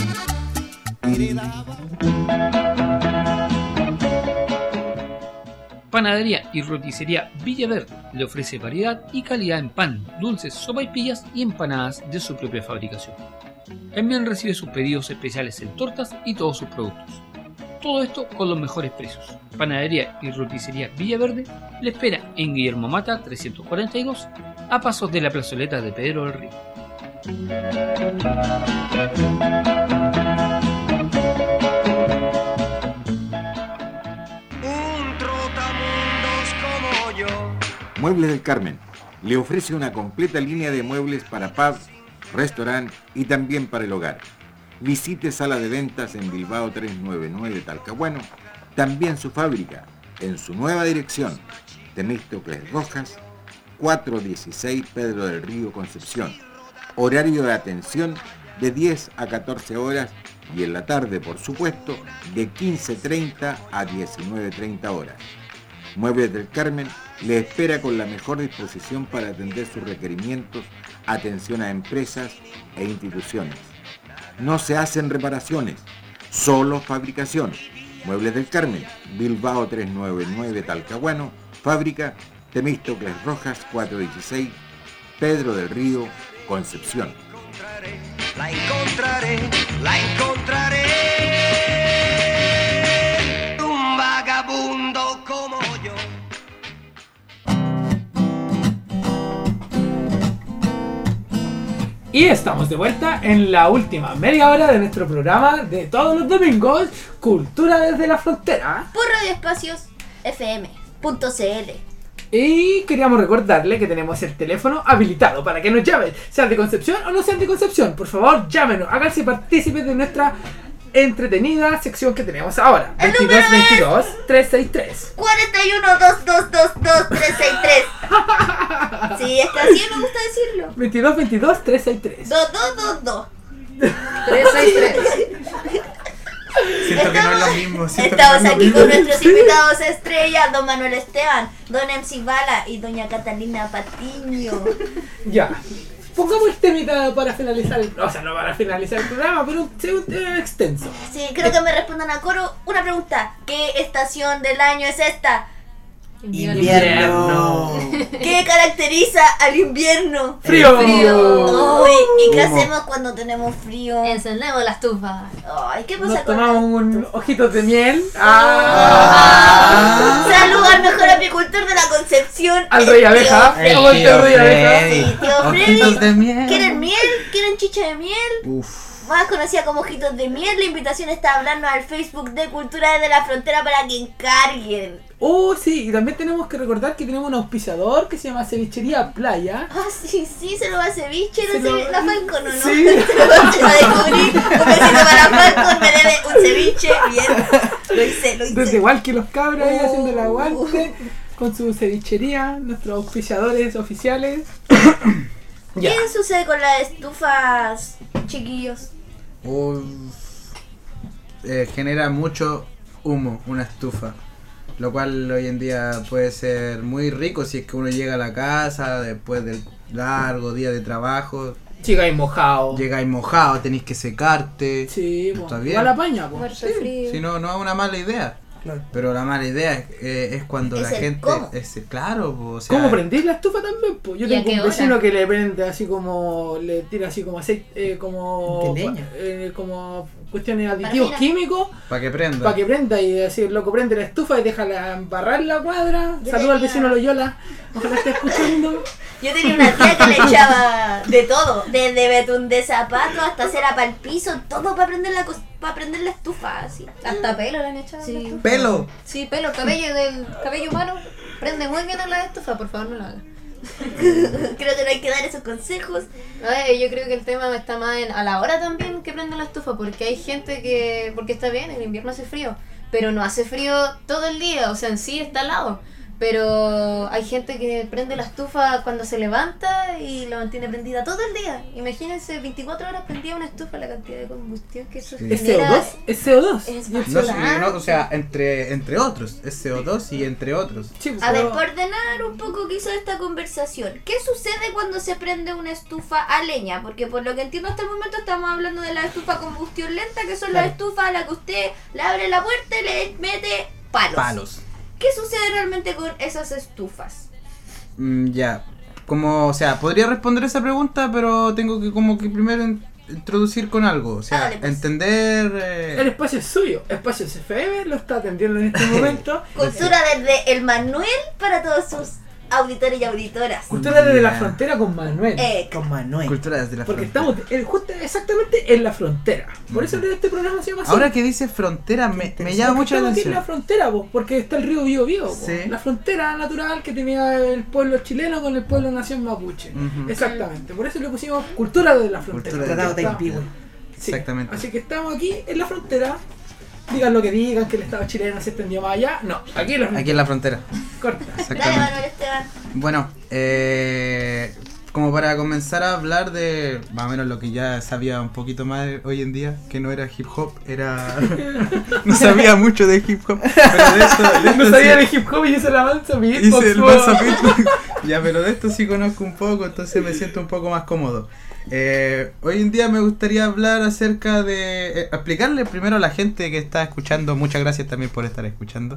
Panadería y roticería Villaverde le ofrece variedad y calidad en pan, dulces, sopaipillas y empanadas de su propia fabricación. También recibe sus pedidos especiales en tortas y todos sus productos. Todo esto con los mejores precios. Panadería y roticería Villaverde le espera en Guillermo Mata 342, a pasos de la plazoleta de Pedro del Río. Muebles del Carmen le ofrece una completa línea de muebles para pub, restaurante y también para el hogar. Visite sala de ventas en Bilbao 399 Talcahuano, también su fábrica en su nueva dirección, Temístocles Rojas, 416 Pedro del Río, Concepción. Horario de atención de 10 a 14 horas y en la tarde, por supuesto, de 15:30 a 19:30 horas. Muebles del Carmen le espera con la mejor disposición para atender sus requerimientos, atención a empresas e instituciones. No se hacen reparaciones, solo fabricación. Muebles del Carmen, Bilbao 399 Talcahuano, fábrica Temístocles Rojas 416, Pedro del Río, Concepción. La encontraré, la encontraré. Un vagabundo como yo. Y estamos de vuelta en la última media hora de nuestro programa de todos los domingos, Cultura desde la Frontera. Por Radio Espacios FM.cl. Y queríamos recordarle que tenemos el teléfono habilitado para que nos llamen, sean de Concepción o no sean de Concepción. Por favor, llámenos, háganse partícipes de nuestra entretenida sección que tenemos ahora. 2222 363 412222 Sí, está así, me gusta decirlo. 2222 363 2222 363. Siento que no es lo mismo. Estamos aquí con nuestros invitados estrella, don Manuel Esteban, don MC Bala y doña Catalina Patiño. Ya. Pongamos el temita para finalizar el, o sea, no para finalizar el programa, pero un tema extenso. Sí, creo que me respondan a coro una pregunta. ¿Qué estación del año es esta? Invierno. ¿Qué caracteriza al invierno? Frío. Uy, ¿y qué hacemos cuando tenemos frío? Encendemos la estufa. Ay, ¿qué pasa Nos con tomamos un ojitos de miel. Saludos al mejor apicultor de la Concepción, al Rey Abeja. El tío Freddy. Sí, tío Ojitos de miel. ¿Quieren miel? ¿Quieren chicha de miel? Uf. Más conocida como Ojitos de Miel. La invitación está hablando al Facebook de Cultura desde la Frontera para que encarguen. Oh, sí, y también tenemos que recordar que tenemos un auspiciador que se llama Cevichería Playa. Ah, sí, se lo va a ceviche, no sé, la Falcon o no. Sí. Se lo descubrí. Un besito para Falcon, me debe un ceviche, bien. Lo hice. Desde igual que los cabros ahí haciendo el aguante con su cevichería, nuestros auspiciadores oficiales. ¿Qué sucede con las estufas, chiquillos? Genera mucho humo una estufa, lo cual hoy en día puede ser muy rico si es que uno llega a la casa después del largo día de trabajo. Llegáis mojado, tenéis que secarte. Sí, está bien. igual apaña, Muerto de frío. Si no, no es una mala idea. Claro. Pero la mala idea es cuando Es la el gente... cómo. Claro, o sea... ¿Cómo prendís la estufa también? Pues yo ¿Y a tengo qué un vecino hora? que le prende así como, le tira así como aceite, como... ¿Qué leña? Como cuestiones aditivos Parafina. químicos. Para que prenda. Para que prenda y así el loco prende la estufa y deja embarrar la cuadra. Yo Saluda al tenía- vecino Loyola. Ojalá esté escuchando. Yo tenía una tía que le echaba de todo, desde betún de zapato hasta cera para el piso, todo para prender para prender la estufa, así. Hasta pelo le han echado. Sí. a la estufa. ¡Pelo! Sí, pelo, cabello del cabello humano. Prende muy bien a la estufa, por favor no lo hagan. Creo que no hay que dar esos consejos. Ay, yo creo que el tema está más a la hora también que prende la estufa, porque hay gente que, porque está bien, en invierno hace frío, pero no hace frío todo el día, o sea, en sí está al lado. Pero hay gente que prende la estufa cuando se levanta y la mantiene prendida todo el día. Imagínense, 24 horas prendida una estufa, la cantidad de combustión que eso ¿Es genera. CO2? ¿Es CO2? Es No, sí, bastante. no, o sea, entre otros. Es CO2 y entre otros. Sí, A ver, pero- por ordenar un poco que hizo esta conversación, ¿qué sucede cuando se prende una estufa a leña? Porque por lo que entiendo hasta el momento estamos hablando de la estufa a combustión lenta, que son las estufas a las que usted le abre la puerta y le mete palos. ¿Qué sucede realmente con esas estufas? Ya. Como, o sea, podría responder esa pregunta, pero tengo que como que primero introducir con algo. O sea, Dale, pues. entender... El espacio es suyo. Espacios FM lo está atendiendo en este momento. Cultura desde el Manuel para todos sus auditores y auditoras. Cultura desde la Ya. frontera con Manuel. Con Manuel. Cultura desde la Porque frontera. estamos justo exactamente en la frontera. Por eso este programa se llama así. Ahora que dice frontera, me llama mucho la Estamos aquí en atención. la frontera, porque está el río Biobío. Sí. La frontera natural que tenía el pueblo chileno con el pueblo nación mapuche. Ujú. Exactamente. Por eso le pusimos cultura de la frontera. Cultura de Tratado Porque está- Taipigüe. Sí. Exactamente. Así que estamos aquí en la frontera. Digan lo que digan, que el Estado chileno se extendió más allá. No, aquí en la frontera. Aquí en la frontera. Corta. Dale, Exactamente. Manuel Esteban. Bueno, como para comenzar a hablar de más o menos lo que ya sabía un poquito más hoy en día, que no era hip hop, era... no sabía mucho de hip hop, pero de esto No sabía de sí, hip hop y hice la mansa beatbox. hice el po. Mansa Beatbox. Ya, pero de esto sí conozco un poco, entonces me siento un poco más cómodo. Hoy en día me gustaría hablar acerca de... explicarle primero a la gente que está escuchando, muchas gracias también por estar escuchando,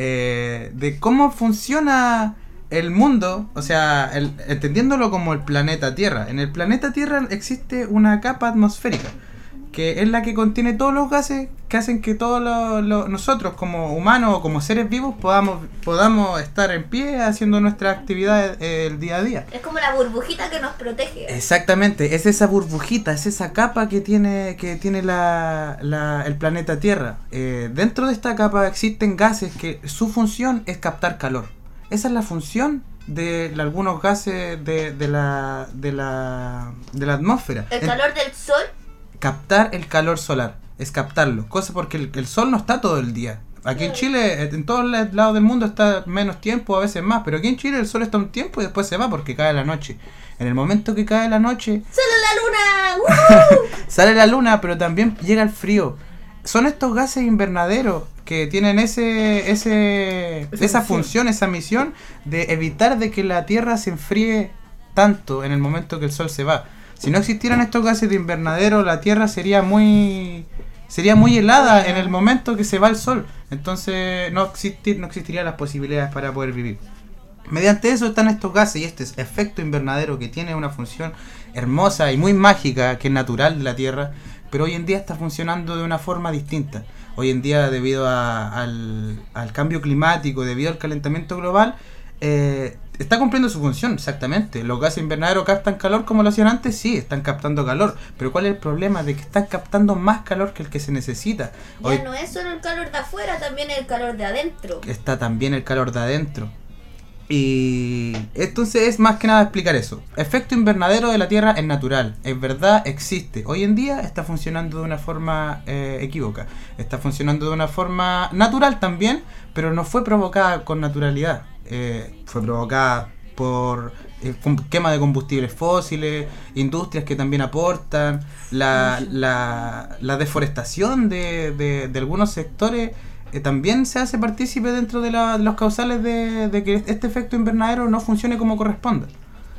de cómo funciona el mundo, o sea, entendiéndolo como el planeta Tierra. En el planeta Tierra existe una capa atmosférica, que es la que contiene todos los gases que hacen que todos nosotros como humanos o como seres vivos podamos estar en pie haciendo nuestras actividades el día a día. Es como la burbujita que nos protege. Exactamente, es esa burbujita, es esa capa que tiene el planeta Tierra. Dentro de esta capa existen gases que su función es captar calor. Esa es la función de algunos gases de la atmósfera. El calor del sol. Captar el calor solar, es captarlo, cosa porque el sol no está todo el día. Aquí en Chile, en todos los lados del mundo está menos tiempo, a veces más, pero aquí en Chile el sol está un tiempo y después se va porque cae la noche. En el momento que cae la noche, ¡Sale la luna! ¡Woo! sale la luna, pero también llega el frío. Son estos gases invernaderos que tienen esa función, esa misión de evitar de que la Tierra se enfríe tanto en el momento que el sol se va. Si no existieran estos gases de invernadero, la Tierra sería muy helada en el momento que se va el sol. Entonces no existirían las posibilidades para poder vivir. Mediante eso están estos gases y este efecto invernadero que tiene una función hermosa y muy mágica, que es natural de la Tierra, pero hoy en día está funcionando de una forma distinta. Hoy en día, debido al cambio climático, debido al calentamiento global, está cumpliendo su función, exactamente. Los gases invernaderos captan calor como lo hacían antes, sí, están captando calor. Pero ¿cuál es el problema? De que están captando más calor que el que se necesita. Hoy Ya no es solo el calor de afuera, también el calor de adentro. está también el calor de adentro. Y entonces es más que nada explicar eso. Efecto invernadero de la Tierra es natural, es verdad, existe. Hoy en día está funcionando de una forma equívoca. Está funcionando de una forma natural también, pero no fue provocada con naturalidad. Fue provocada por quema de combustibles fósiles, industrias que también aportan, la deforestación de algunos sectores. También se hace partícipe dentro de los causales de que este efecto invernadero no funcione como corresponde.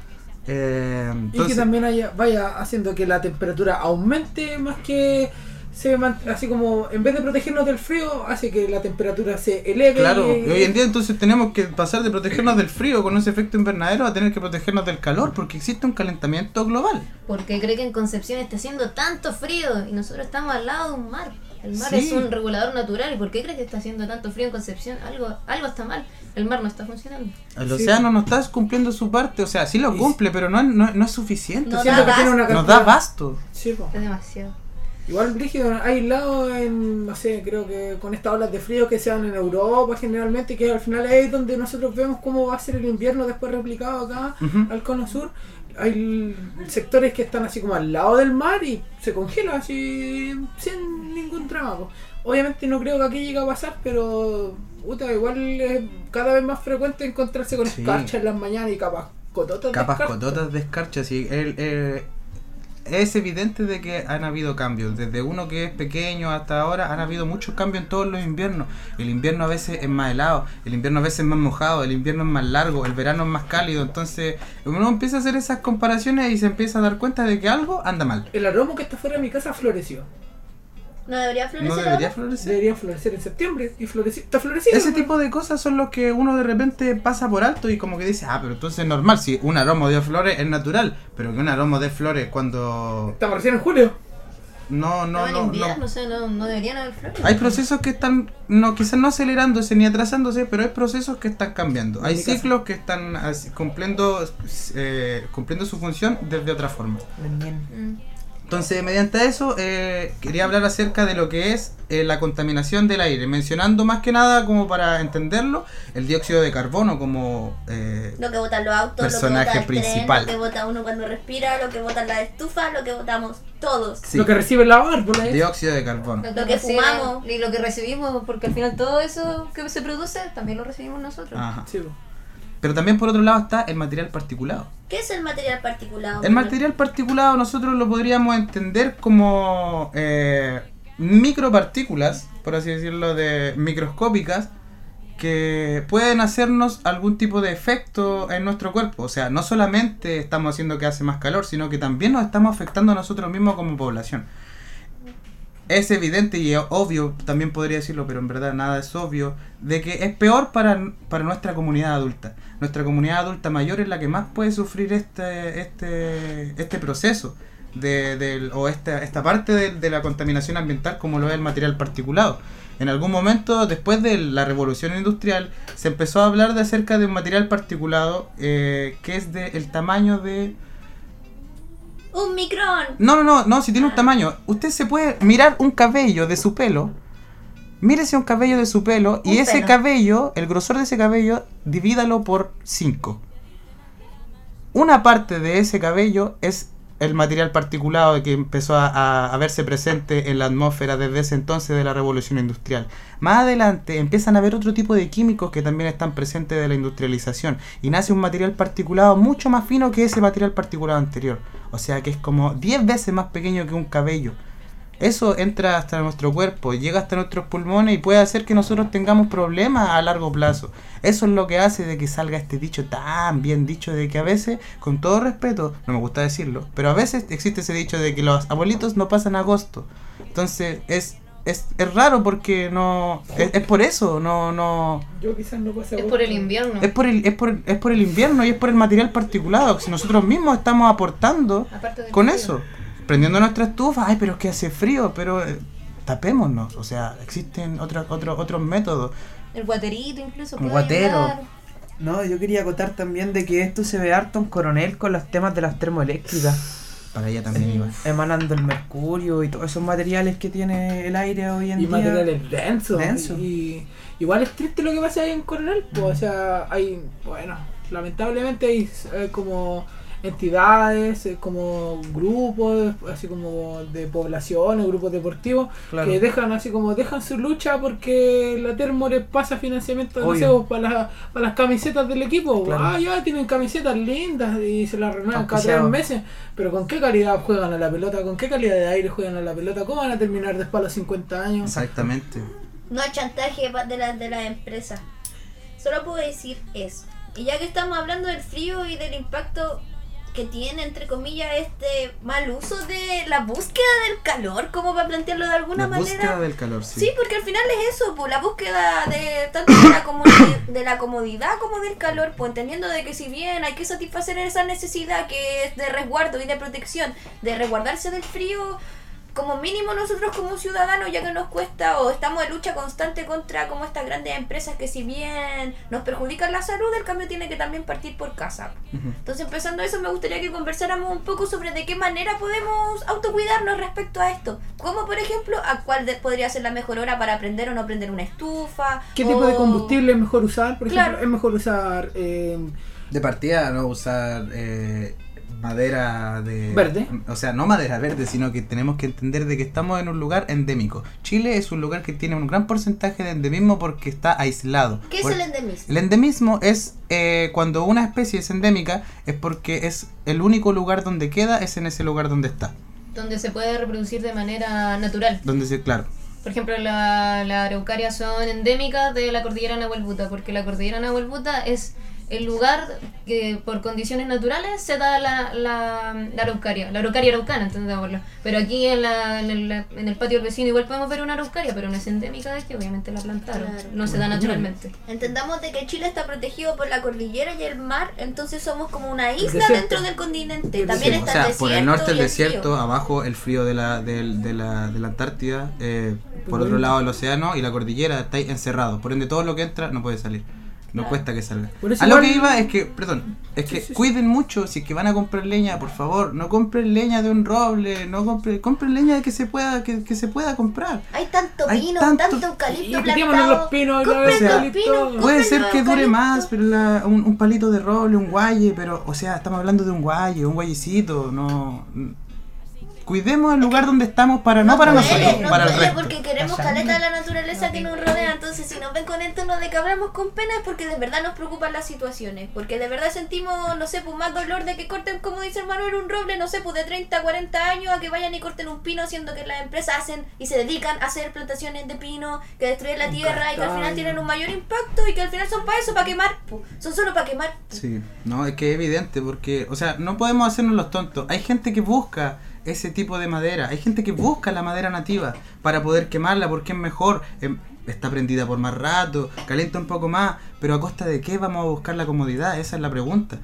Y que también vaya haciendo que la temperatura aumente más que así como en vez de protegernos del frío, hace que la temperatura se eleve. Claro, y hoy en día entonces tenemos que pasar de protegernos del frío con ese efecto invernadero a tener que protegernos del calor, porque existe un calentamiento global. ¿Por qué cree que en Concepción está haciendo tanto frío y nosotros estamos al lado de un mar? El mar Sí. es un regulador natural. ¿Y por qué cree que está haciendo tanto frío en Concepción? Algo está mal. El mar no está funcionando. El océano no está cumpliendo su parte, o sea, sí lo cumple, pero no es suficiente. No Siento da que tiene una basto. nos da basto. Sí, po. Es demasiado. Igual brígido, hay lados en, no sé, creo que con estas olas de frío que se dan en Europa generalmente, que al final es donde nosotros vemos cómo va a ser el invierno después replicado acá al cono sur. Hay sectores que están así como al lado del mar y se congelan así sin ningún drama, po. Obviamente no creo que aquí llegue a pasar, pero igual es cada vez más frecuente encontrarse con escarcha en las mañanas y capas cototas de escarcha, sí. Es evidente de que han habido cambios. Desde uno que es pequeño hasta ahora han habido muchos cambios en todos los inviernos. El invierno a veces es más helado, el invierno a veces es más mojado, el invierno es más largo, el verano es más cálido. Entonces uno empieza a hacer esas comparaciones y se empieza a dar cuenta de que algo anda mal. El aroma que está fuera de mi casa floreció. ¿No debería florecer? No debería florecer. Debería florecer en septiembre y está florecido. Ese tipo de cosas son los que uno de repente pasa por alto y como que dice, pero entonces es normal, si un aroma de flores es natural, pero que un aroma de flores cuando... Estamos recién en julio. No, en invierno, o sea, no deberían haber flores. Hay procesos que están, quizás no acelerándose ni atrasándose, pero hay procesos que están cambiando. Hay ciclos que están cumpliendo su función desde otra forma. Entonces, mediante eso, quería hablar acerca de lo que es la contaminación del aire, mencionando más que nada, como para entenderlo, el dióxido de carbono como lo que botan los autos, personaje lo que bota el principal. tren, lo que bota uno cuando respira, lo que botan las estufas, lo que botamos todos. Sí. Lo que recibe la válvula. Dióxido de carbono. Lo que fumamos. Y lo que recibimos, porque al final todo eso que se produce también lo recibimos nosotros. Ajá. Sí. Pero también por otro lado está el material particulado. ¿Qué es el material particulado? El material particulado nosotros lo podríamos entender como micropartículas, por así decirlo, microscópicas, que pueden hacernos algún tipo de efecto en nuestro cuerpo. O sea, no solamente estamos haciendo que hace más calor, sino que también nos estamos afectando a nosotros mismos como población. Es evidente y obvio, también podría decirlo, pero en verdad nada es obvio, de que es peor para nuestra comunidad adulta. Nuestra comunidad adulta mayor es la que más puede sufrir este proceso esta parte de la contaminación ambiental, como lo es el material particulado. En algún momento, después de la revolución industrial, se empezó a hablar acerca de un material particulado que es del tamaño de... ¡Un micrón! No, si tiene un tamaño. Usted se puede mirar un cabello de su pelo. Mírese un cabello de su pelo y ese cabello, el grosor de ese cabello, divídalo por 5. Una parte de ese cabello es el material particulado que empezó a verse presente en la atmósfera desde ese entonces de la revolución industrial. Más adelante empiezan a haber otro tipo de químicos que también están presentes de la industrialización y nace un material particulado mucho más fino que ese material particulado anterior. O sea que es como 10 veces más pequeño que un cabello. Eso entra hasta nuestro cuerpo, llega hasta nuestros pulmones y puede hacer que nosotros tengamos problemas a largo plazo. Eso es lo que hace de que salga este dicho tan bien dicho de que a veces, con todo respeto, no me gusta decirlo, pero a veces existe ese dicho de que los abuelitos no pasan agosto. Entonces es raro porque no... Es por eso, no... Yo quizás no pase agosto. Es por el invierno. Es por el invierno y es por el material particulado. Si nosotros mismos estamos aportando con frío. Eso. Prendiendo nuestra estufa, pero es que hace frío, pero tapémonos, o sea, existen otros métodos. El guaterito incluso. Un guatero. No, yo quería acotar también de que esto se ve harto en Coronel con los temas de las termoeléctricas. Para ella también iba. Emanando el mercurio y todos esos materiales que tiene el aire hoy en día. Y materiales densos. Y igual es triste lo que pasa ahí en Coronel, pues, o sea, lamentablemente hay como entidades, como grupos, así como de poblaciones, grupos deportivos, claro, que dejan su lucha porque la Termo les pasa financiamiento, no sé, para las camisetas del equipo. Claro. Ya tienen camisetas lindas y se las renuevan cada 3 meses, pero ¿con qué calidad juegan a la pelota? ¿Con qué calidad de aire juegan a la pelota? ¿Cómo van a terminar después a los 50 años? Exactamente. No hay chantaje de la empresa. Solo puedo decir eso. Y ya que estamos hablando del frío y del impacto que tiene, entre comillas, este mal uso de la búsqueda del calor, como para plantearlo de alguna manera. La búsqueda del calor, sí. Sí, porque al final es eso, pues, la búsqueda de tanto de la comodidad como del calor, pues entendiendo de que si bien hay que satisfacer esa necesidad que es de resguardo y de protección, de resguardarse del frío, como mínimo nosotros como ciudadanos, ya que nos cuesta o estamos en lucha constante contra como estas grandes empresas que si bien nos perjudican la salud, el cambio tiene que también partir por casa. Entonces, empezando eso, me gustaría que conversáramos un poco sobre de qué manera podemos autocuidarnos respecto a esto. Como por ejemplo, a cuál podría ser la mejor hora para prender o no prender una estufa. ¿Qué tipo de combustible es mejor usar? Por ejemplo, Claro. es mejor usar De partida, no usar madera de... ¿Verde? O sea, no madera verde, sino que tenemos que entender de que estamos en un lugar endémico. Chile es un lugar que tiene un gran porcentaje de endemismo porque está aislado. ¿Qué es el endemismo? El endemismo es cuando una especie es endémica, es porque es el único lugar donde queda, es en ese lugar donde está. Donde se puede reproducir de manera natural. Claro. Por ejemplo, la araucaria son endémicas de la cordillera Nahuelbuta, porque la cordillera Nahuelbuta es el lugar que por condiciones naturales se da la araucaria araucana, entendámoslo. Pero aquí en el patio del vecino igual podemos ver una araucaria, pero no es endémica de que obviamente la plantaron, Claro. no se da naturalmente. Entendamos de que Chile está protegido por la cordillera y el mar, entonces somos como una isla desierto. dentro del continente. También Sí, está o sea, el desierto por el norte el y desierto, frío. abajo el frío de la Antártida, por otro lado el océano y la cordillera está ahí encerrado. Por ende, todo lo que entra no puede salir. No cuesta que salga. Por eso A lo igual- que iba es que, cuiden mucho, si es que van a comprar leña, por favor, no compren leña de un roble, no compren leña de que se pueda comprar. Hay tanto Hay pino, tanto- tanto eucalipto quitémonos plantado. los pinos, Compren o sea, los pinos, puede compren ser los que dure eucaliptos. más, pero un palito de roble, un guaye, pero, o sea, estamos hablando de un guayecito, no... Cuidemos el lugar donde estamos para para nosotros, para el resto. Porque queremos caleta de la naturaleza que nos rodea. Entonces, si nos ven con esto, nos de que hablamos con pena, es porque de verdad nos preocupan las situaciones. Porque de verdad sentimos, no sé, pues más dolor de que corten, como dice el Manuel, un roble, no sé, pues de 30, 40 años, a que vayan y corten un pino, siendo que las empresas hacen y se dedican a hacer plantaciones de pino que destruyen la tierra y que al final tienen un mayor impacto y que al final son para eso, para quemar, pues. Son solo para quemar. Sí, no, es que es evidente porque, o sea, no podemos hacernos los tontos. Hay gente que busca ese tipo de madera, hay gente que busca la madera nativa para poder quemarla porque es mejor, está prendida por más rato, calienta un poco más, pero ¿a costa de qué vamos a buscar la comodidad? Esa es la pregunta.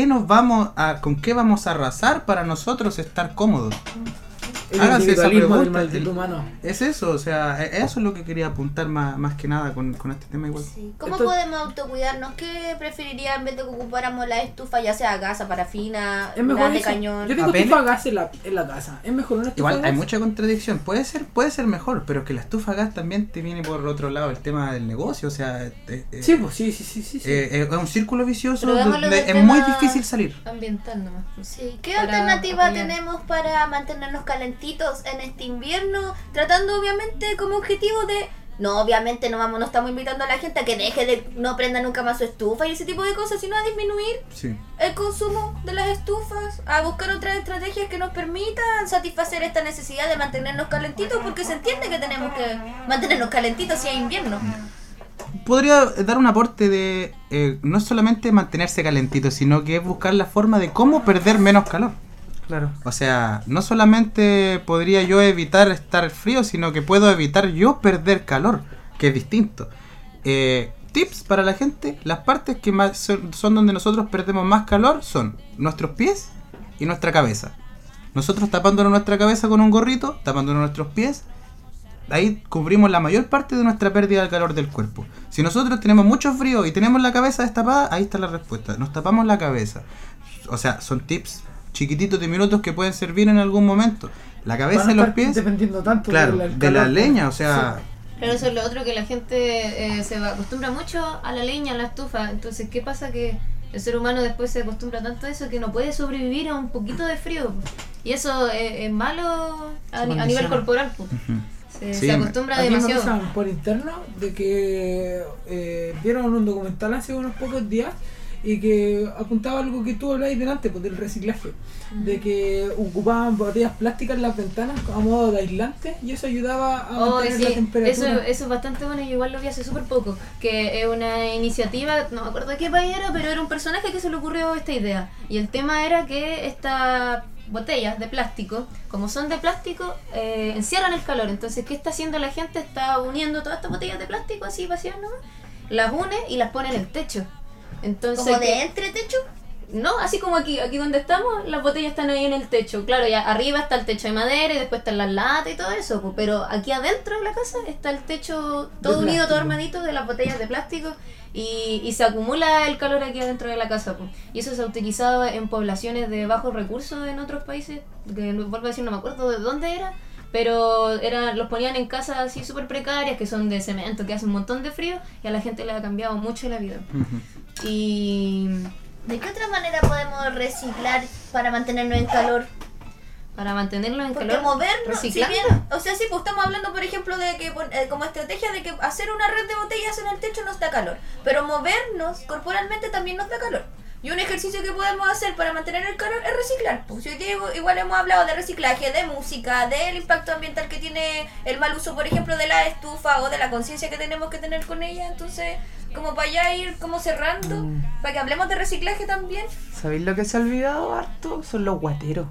¿Con qué vamos a arrasar para nosotros estar cómodos? El Háganse esa individualismo del pregunta. maldito humano. Es eso, o sea, eso es lo que quería apuntar más que nada con este tema igual. ¿Cómo podemos autocuidarnos? ¿Qué preferiría en vez de que ocupáramos la estufa, ya sea gasa, parafina, Es mejor gas de eso. cañón? Yo tengo estufa a gas en la casa. Es mejor una estufa a Igual gas. hay mucha contradicción, puede ser mejor, pero que la estufa a gas también te viene por otro lado el tema del negocio, o sea, Sí, pues sí. es un círculo vicioso Pero veámoslo donde del es tema muy difícil salir. Ambiental nomás. Sí, ¿qué Para alternativa apoyar. tenemos para mantenernos calentitos en este invierno? Tratando obviamente como objetivo de... No, obviamente no estamos invitando a la gente a que deje de no prenda nunca más su estufa y ese tipo de cosas, sino a disminuir Sí. el consumo de las estufas, a buscar otras estrategias que nos permitan satisfacer esta necesidad de mantenernos calentitos, porque se entiende que tenemos que mantenernos calentitos si hay invierno. Podría dar un aporte de no solamente mantenerse calentito, sino que es buscar la forma de cómo perder menos calor. Claro. O sea, no solamente podría yo evitar estar frío, sino que puedo evitar yo perder calor, que es distinto. Tips para la gente: las partes que más son donde nosotros perdemos más calor son nuestros pies y nuestra cabeza. Nosotros tapándonos nuestra cabeza con un gorrito, tapándonos nuestros pies, ahí cubrimos la mayor parte de nuestra pérdida del calor del cuerpo. Si nosotros tenemos mucho frío y tenemos la cabeza destapada, ahí está la respuesta: nos tapamos la cabeza. O sea, son tips chiquititos de minutos que pueden servir en algún momento. La cabeza y los pies, dependiendo tanto claro, del de la calor. leña, o sea... Claro, eso es lo otro, que la gente se acostumbra mucho a la leña, a la estufa. Entonces, ¿qué pasa? Que el ser humano después se acostumbra tanto a eso que no puede sobrevivir a un poquito de frío. Y eso es malo a nivel corporal. Se acostumbra Aquí me demasiado. pasan por interno de que vieron un documental hace unos pocos días y que apuntaba algo que tú hablabas delante, pues del reciclaje, de que ocupaban botellas plásticas en las ventanas a modo de aislante y eso ayudaba a mantener la temperatura. Eso es bastante bueno, yo igual lo vi hace súper poco, que es una iniciativa, no me acuerdo de qué país era, pero era un personaje que se le ocurrió esta idea, y el tema era que estas botellas de plástico, como son de plástico, encierran el calor. Entonces, ¿qué está haciendo la gente? Está uniendo todas estas botellas de plástico así vacías nomás, las une y las pone en el techo. Entonces, ¿como de entretecho? No, así como aquí donde estamos, las botellas están ahí en el techo. Claro, ya arriba está el techo de madera y después están las latas y todo eso, pues, pero aquí adentro de la casa está el techo todo unido, todo armadito de las botellas de plástico y se acumula el calor aquí adentro de la casa, pues. Y eso se ha utilizado en poblaciones de bajos recursos en otros países, que vuelvo a decir, no me acuerdo de dónde era, pero los ponían en casas así súper precarias, que son de cemento, que hace un montón de frío, y a la gente le ha cambiado mucho la vida. Y... ¿de qué otra manera podemos reciclar para mantenernos en calor? Para mantenernos en porque calor, movernos, reciclando. Si bien, o sea, sí, pues estamos hablando, por ejemplo, de que como estrategia de que hacer una red de botellas en el techo nos da calor, pero movernos corporalmente también nos da calor. Y un ejercicio que podemos hacer para mantener el calor es reciclar. Pues hoy día igual hemos hablado de reciclaje, de música, del impacto ambiental que tiene el mal uso, por ejemplo, de la estufa o de la conciencia que tenemos que tener con ella. Entonces, como para allá ir como cerrando, para que hablemos de reciclaje también. ¿Sabéis lo que se ha olvidado harto? Son los guateros.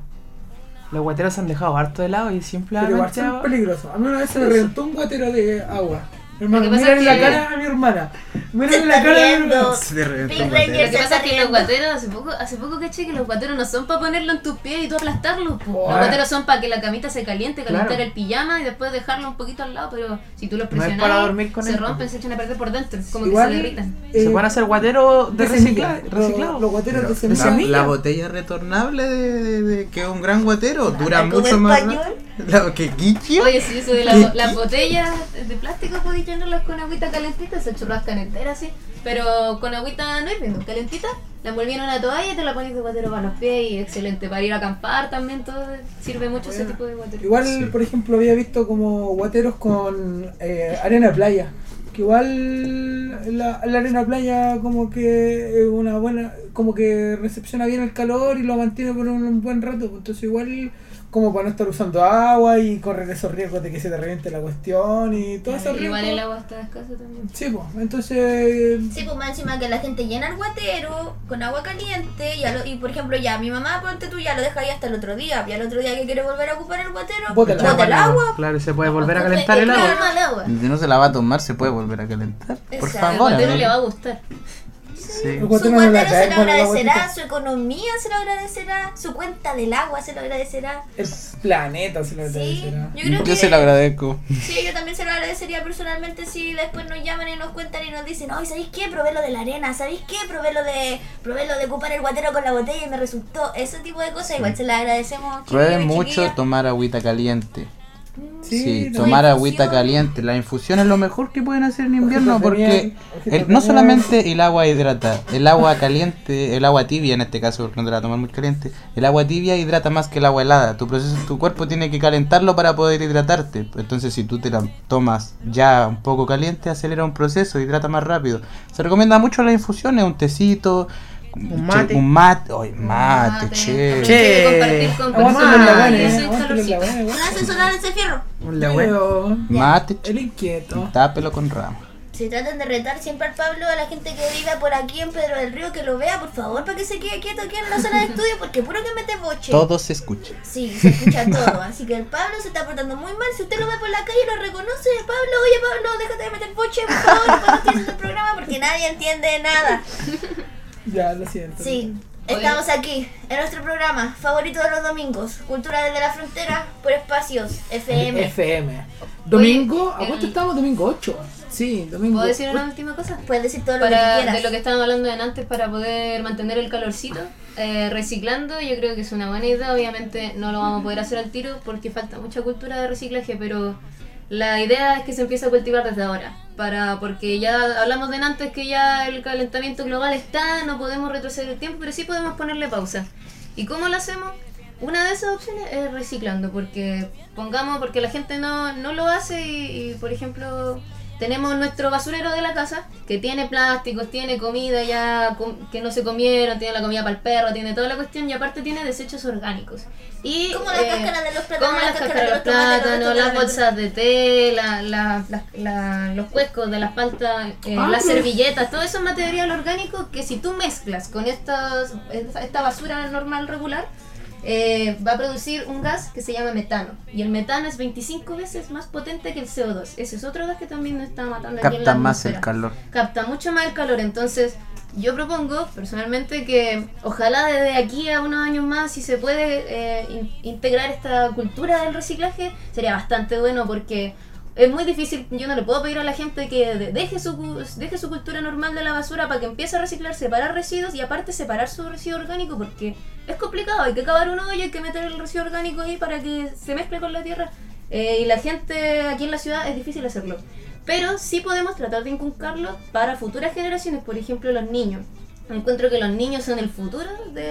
Los guateros se han dejado harto de lado y simplemente... Pero igual son peligrosos. A mí una vez se me reventó un guatero de agua. Hermano, mírale la cara a mi hermana. Mírale la cara a mi hermana. Lo que pasa es que los guateros, hace poco caché que los guateros no son para ponerlo en tus pies y tú aplastarlos. Los guateros son para que la camita se caliente, calentar el pijama y después dejarlo un poquito al lado, pero si tú los presionas, no es para dormir con se rompen, se echan a perder por dentro, como igual, que se derritan. Se van a hacer guateros de reciclado. Los guateros de semilla. La botella retornable de que es un gran guatero dura mucho más. ¿Qué quicho? Oye, sí, eso de las botellas de plástico podéis llenarlas con agüita calentita, se churrascan enteras así, pero con agüita no hirviendo, calentita, la envolví en una toalla y te la pones de guatero para los pies y excelente, para ir a acampar también, todo sirve mucho ese tipo de guatero. Igual, por ejemplo, había visto como guateros con arena de playa, que igual la arena de playa como que una buena, como que recepciona bien el calor y lo mantiene por un buen rato, entonces igual como para no estar usando agua y correr esos riesgos de que se te reviente la cuestión y todo eso. Igual el agua está escasa también. Sí, pues, entonces... sí, pues más encima que la gente llena el guatero con agua caliente y por ejemplo ya, mi mamá, ponte tú, ya lo deja ahí hasta el otro día, y al otro día que quiere volver a ocupar el guatero, bota el agua. Claro, se puede volver a calentar el agua. Si no se la va a tomar, se puede volver a calentar. Por favor. El guatero le va a gustar. Sí. Su guatero se lo agradecerá, su economía se lo agradecerá, su cuenta del agua se lo agradecerá, el planeta se lo agradecerá. Sí, yo se lo agradezco. Sí, yo también se lo agradecería personalmente si después nos llaman y nos cuentan y nos dicen, oye, ¿sabéis qué? Probé lo de la arena, ¿sabéis qué? Probé lo de ocupar el guatero con la botella y me resultó. Ese tipo de cosas igual se las agradecemos. Prueben mucho tomar agüita caliente. Sí, tomar agüita caliente. La infusión es lo mejor que pueden hacer en invierno porque no solamente el agua hidrata, el agua caliente, el agua tibia en este caso, porque no te la tomas muy caliente, el agua tibia hidrata más que el agua helada. Tu cuerpo tiene que calentarlo para poder hidratarte. Entonces si tú te la tomas ya un poco caliente, acelera un proceso, hidrata más rápido. Se recomienda mucho las infusiones, un tecito, un mate, che. Compartir con personas. Una asesorada de ese fierro. Mate, el inquieto. Tápelo con rama. Si tratan de retar siempre al Pablo, a la gente que viva por aquí en Pedro del Río, que lo vea, por favor, para que se quede quieto aquí en la sala de estudio, porque puro que mete boche. Todo se escucha. Sí, se escucha todo. Así que el Pablo se está portando muy mal. Si usted lo ve por la calle y lo reconoce, Pablo, oye Pablo, déjate de meter boche, por favor, cuando estés haciendo el programa, porque nadie entiende nada. Ya, lo siento. Sí, estamos aquí, en nuestro programa favorito de los domingos, Cultura desde la Frontera, por Espacios FM. Domingo, ¿a cuánto estamos? Domingo 8. Sí, domingo. ¿Puedo decir una última cosa? Puedes decir todo lo que quieras. De lo que estábamos hablando de antes, para poder mantener el calorcito, reciclando, yo creo que es una buena idea. Obviamente no lo vamos a poder hacer al tiro porque falta mucha cultura de reciclaje, pero la idea es que se empiece a cultivar desde ahora, porque ya hablamos de antes que ya el calentamiento global está, no podemos retroceder el tiempo, pero sí podemos ponerle pausa. ¿Y cómo lo hacemos? Una de esas opciones es reciclando, porque la gente no lo hace y por ejemplo, tenemos nuestro basurero de la casa, que tiene plásticos, tiene comida ya que no se comieron, tiene la comida para el perro, tiene toda la cuestión, y aparte tiene desechos orgánicos. Y, como las cáscaras de los plátanos, como las cáscaras de los plátanos, las bolsas de té, los cuescos de las paltas, las servilletas, todo eso es material orgánico que si tú mezclas con esta basura normal, regular, va a producir un gas que se llama metano, y el metano es 25 veces más potente que el CO2. Ese es otro gas que también nos está matando aquí en la atmósfera. Capta más el calor. Capta mucho más el calor. Entonces yo propongo personalmente que ojalá desde aquí a unos años más, si se puede integrar esta cultura del reciclaje, sería bastante bueno, porque es muy difícil. Yo no le puedo pedir a la gente que deje su cultura normal de la basura para que empiece a reciclar, separar residuos y aparte separar su residuo orgánico, porque es complicado. Hay que cavar un hoyo, hay que meter el residuo orgánico ahí para que se mezcle con la tierra, y la gente aquí en la ciudad es difícil hacerlo, pero sí podemos tratar de inculcarlo para futuras generaciones. Por ejemplo, los niños. Encuentro que los niños son el futuro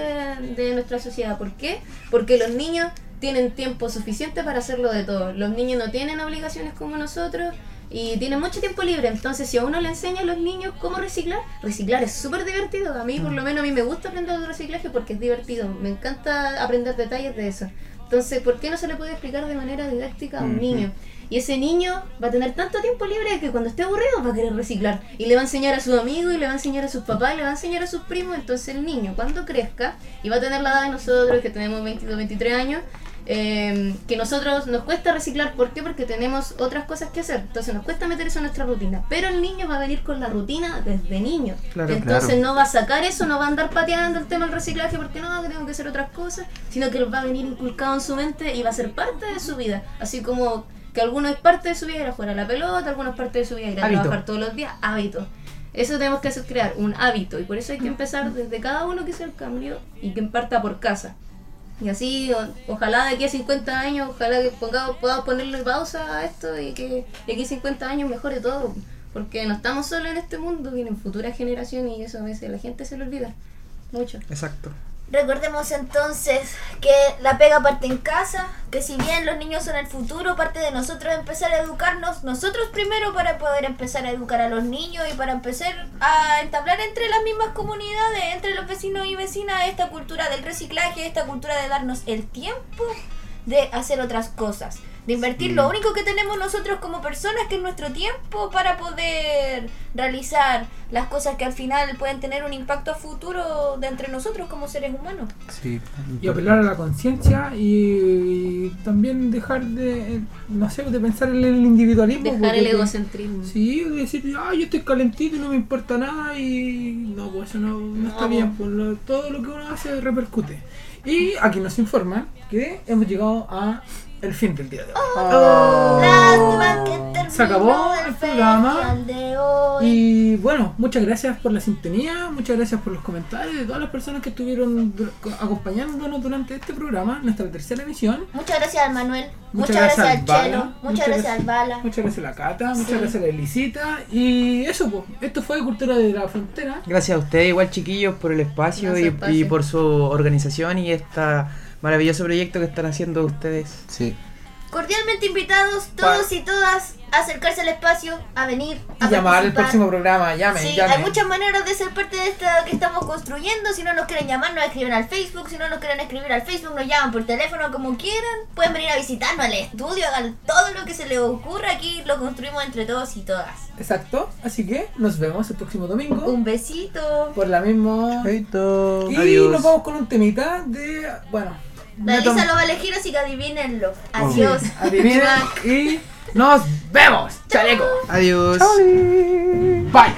de nuestra sociedad. ¿Por qué? Porque los niños tienen tiempo suficiente para hacerlo de todo. Los niños no tienen obligaciones como nosotros y tienen mucho tiempo libre. Entonces, si a uno le enseña a los niños cómo reciclar es súper divertido. A mí, por lo menos, a mí me gusta aprender de reciclaje porque es divertido. Me encanta aprender detalles de eso. Entonces, ¿por qué no se le puede explicar de manera didáctica a un niño? Y ese niño va a tener tanto tiempo libre que cuando esté aburrido va a querer reciclar. Y le va a enseñar a sus amigos, y le va a enseñar a sus papás, y le va a enseñar a sus primos. Entonces el niño, cuando crezca, y va a tener la edad de nosotros, que tenemos 22, 23 años, que nosotros nos cuesta reciclar. ¿Por qué? Porque tenemos otras cosas que hacer. Entonces nos cuesta meter eso en nuestra rutina. Pero el niño va a venir con la rutina desde niño. Entonces no va a sacar eso, no va a andar pateando el tema del reciclaje porque no, que tengo que hacer otras cosas, sino que va a venir inculcado en su mente y va a ser parte de su vida. Así como que algunos es parte de su vida ir a jugar a la pelota, algunos es parte de su vida ir a trabajar todos los días. Hábito. Eso tenemos que hacer, crear un hábito, y por eso hay que empezar desde cada uno que sea el cambio y que parta por casa. Y así, ojalá de aquí a 50 años, ojalá que podamos ponerle pausa a esto y que de aquí a 50 años mejore todo. Porque no estamos solos en este mundo, vienen futuras generaciones y eso a veces la gente se lo olvida mucho. Exacto. Recordemos entonces que la pega parte en casa, que si bien los niños son el futuro, parte de nosotros empezar a educarnos nosotros primero para poder empezar a educar a los niños y para empezar a entablar entre las mismas comunidades, entre los vecinos y vecinas, esta cultura del reciclaje, esta cultura de darnos el tiempo de hacer otras cosas, de invertir lo único que tenemos nosotros como personas, que es nuestro tiempo, para poder realizar las cosas que al final pueden tener un impacto a futuro de entre nosotros como seres humanos. Sí. Y apelar a la conciencia y también dejar de, no sé, de pensar en el individualismo. Dejar el egocentrismo. Sí, decir, yo estoy calentito y no me importa nada, y no, pues eso no está bien, pues todo lo que uno hace repercute. Y aquí nos informan que hemos llegado a el fin del día de hoy. Se acabó el programa. Y bueno, muchas gracias por la sintonía, muchas gracias por los comentarios de todas las personas que estuvieron acompañándonos durante este programa, nuestra tercera emisión. Muchas gracias al Manuel, muchas gracias al Chelo, muchas gracias al Bala, muchas gracias a la Cata, muchas gracias a la Elisita. Y eso, pues, esto fue Cultura de la Frontera. Gracias a ustedes, igual, chiquillos, por el espacio y por su organización y este maravilloso proyecto que están haciendo ustedes. Sí. Cordialmente invitados todos y todas a acercarse al espacio, a venir, a llamar al próximo programa, llamen. Hay muchas maneras de ser parte de esto que estamos construyendo. Si no nos quieren llamar, nos escriben al Facebook. Si no nos quieren escribir al Facebook, nos llaman por teléfono, como quieran. Pueden venir a visitarnos al estudio, hagan todo lo que se les ocurra. Aquí lo construimos entre todos y todas. Exacto, así que nos vemos el próximo domingo. Un besito. Por la misma. Chaito. Y adiós. Nos vamos con un temita de, la Elisa lo va a elegir, así que adivínenlo. Adiós. Adivinen y nos vemos. Chaleco. Adiós. Bye.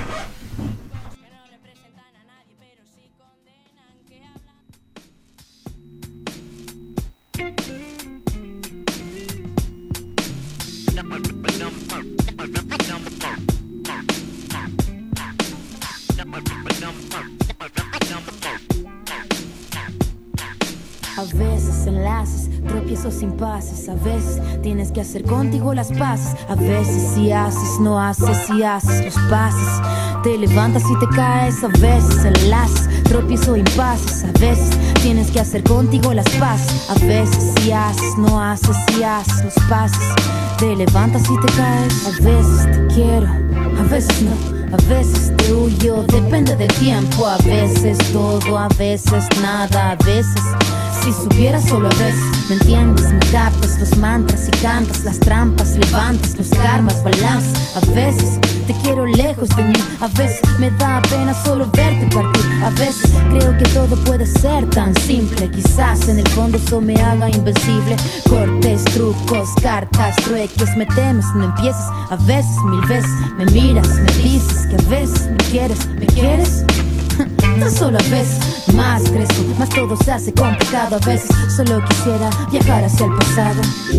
A veces enlaces tropiezos, impases. A veces tienes que hacer contigo las paces. A veces si haces, no haces, si haces los pases. Te levantas y te caes, a veces enlaces, tropiezo, impases. A veces tienes que hacer contigo las paces. A veces si haces, no haces, si haces los pases. Te levantas y te caes. A veces te quiero, a veces no. A veces te huyo, depende del tiempo. A veces todo, a veces nada. A veces, si supieras solo a veces, me entiendes, me captas los mantras y cantas las trampas, levantas los karmas, balanzas. A veces te quiero lejos de mí, a veces me da pena solo verte partir. A veces creo que todo puede ser tan simple, quizás en el fondo eso me haga invencible. Cortes, trucos, cartas, trueques, me temes, no empieces. A veces, mil veces, me miras, me dices que a veces me quieres, ¿me quieres? Tan solo a veces, más crezco, más todo se hace complicado. A veces solo quisiera viajar hacia el pasado.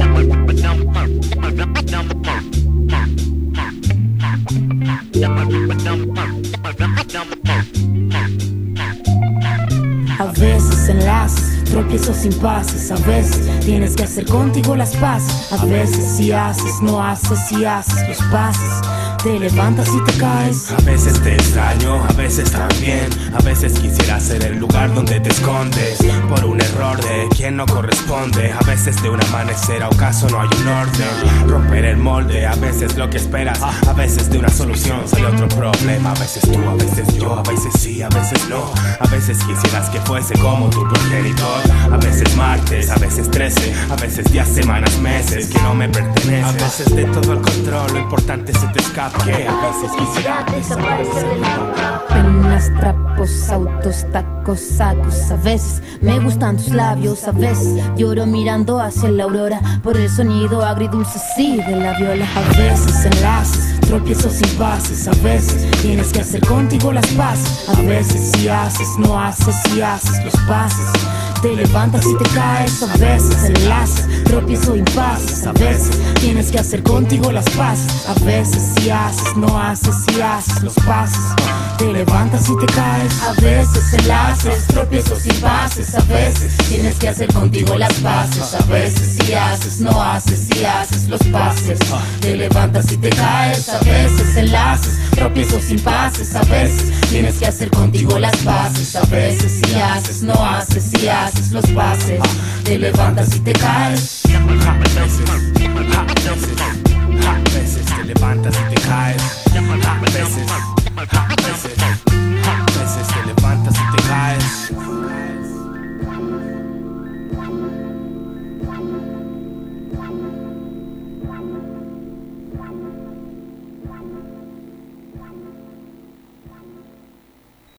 A veces enlaces, tropiezos, impases. A veces tienes que hacer contigo las paces. A veces si haces, no haces, si haces los pases. Te levantas y te caes. A veces te extraño, a veces también. A veces quisiera ser el lugar donde te escondes por un error de quien no corresponde. A veces de un amanecer a ocaso no hay un orden. Romper el molde, a veces lo que esperas. A veces de una solución sale otro problema. A veces tú, a veces yo, a veces sí, a veces no. A veces quisieras que fuese como tu progenitor. A veces martes, a veces 13. A veces días, semanas, meses que no me pertenecen. A veces de todo el control, lo importante se te escapa. Que a veces quisiera desaparecer del mapa. Penas, trapos, autos, tacos, sacos. A veces me gustan tus labios. A veces lloro mirando hacia la aurora por el sonido agridulce, sí, de la viola. A veces enlaces, tropiezos, impases. A veces tienes que hacer contigo las paces. A veces si haces, no haces, si haces los pases. Te levantas y te caes. A veces enlaces, tropiezo, impases. A veces tienes que hacer contigo las paces. A veces si haces, no haces, si haces los pases. Te levantas y te caes. A veces enlaces, tropiezos, impases. A veces tienes que hacer contigo las paces. A veces si haces, no haces, si haces los pases. Te levantas y te caes. A veces enlaces, tropiezos, impases. A veces tienes que hacer contigo las paces. A veces si haces, no haces, si haces los pases. Te levantas y te caes. A veces te levantas y te caes. A veces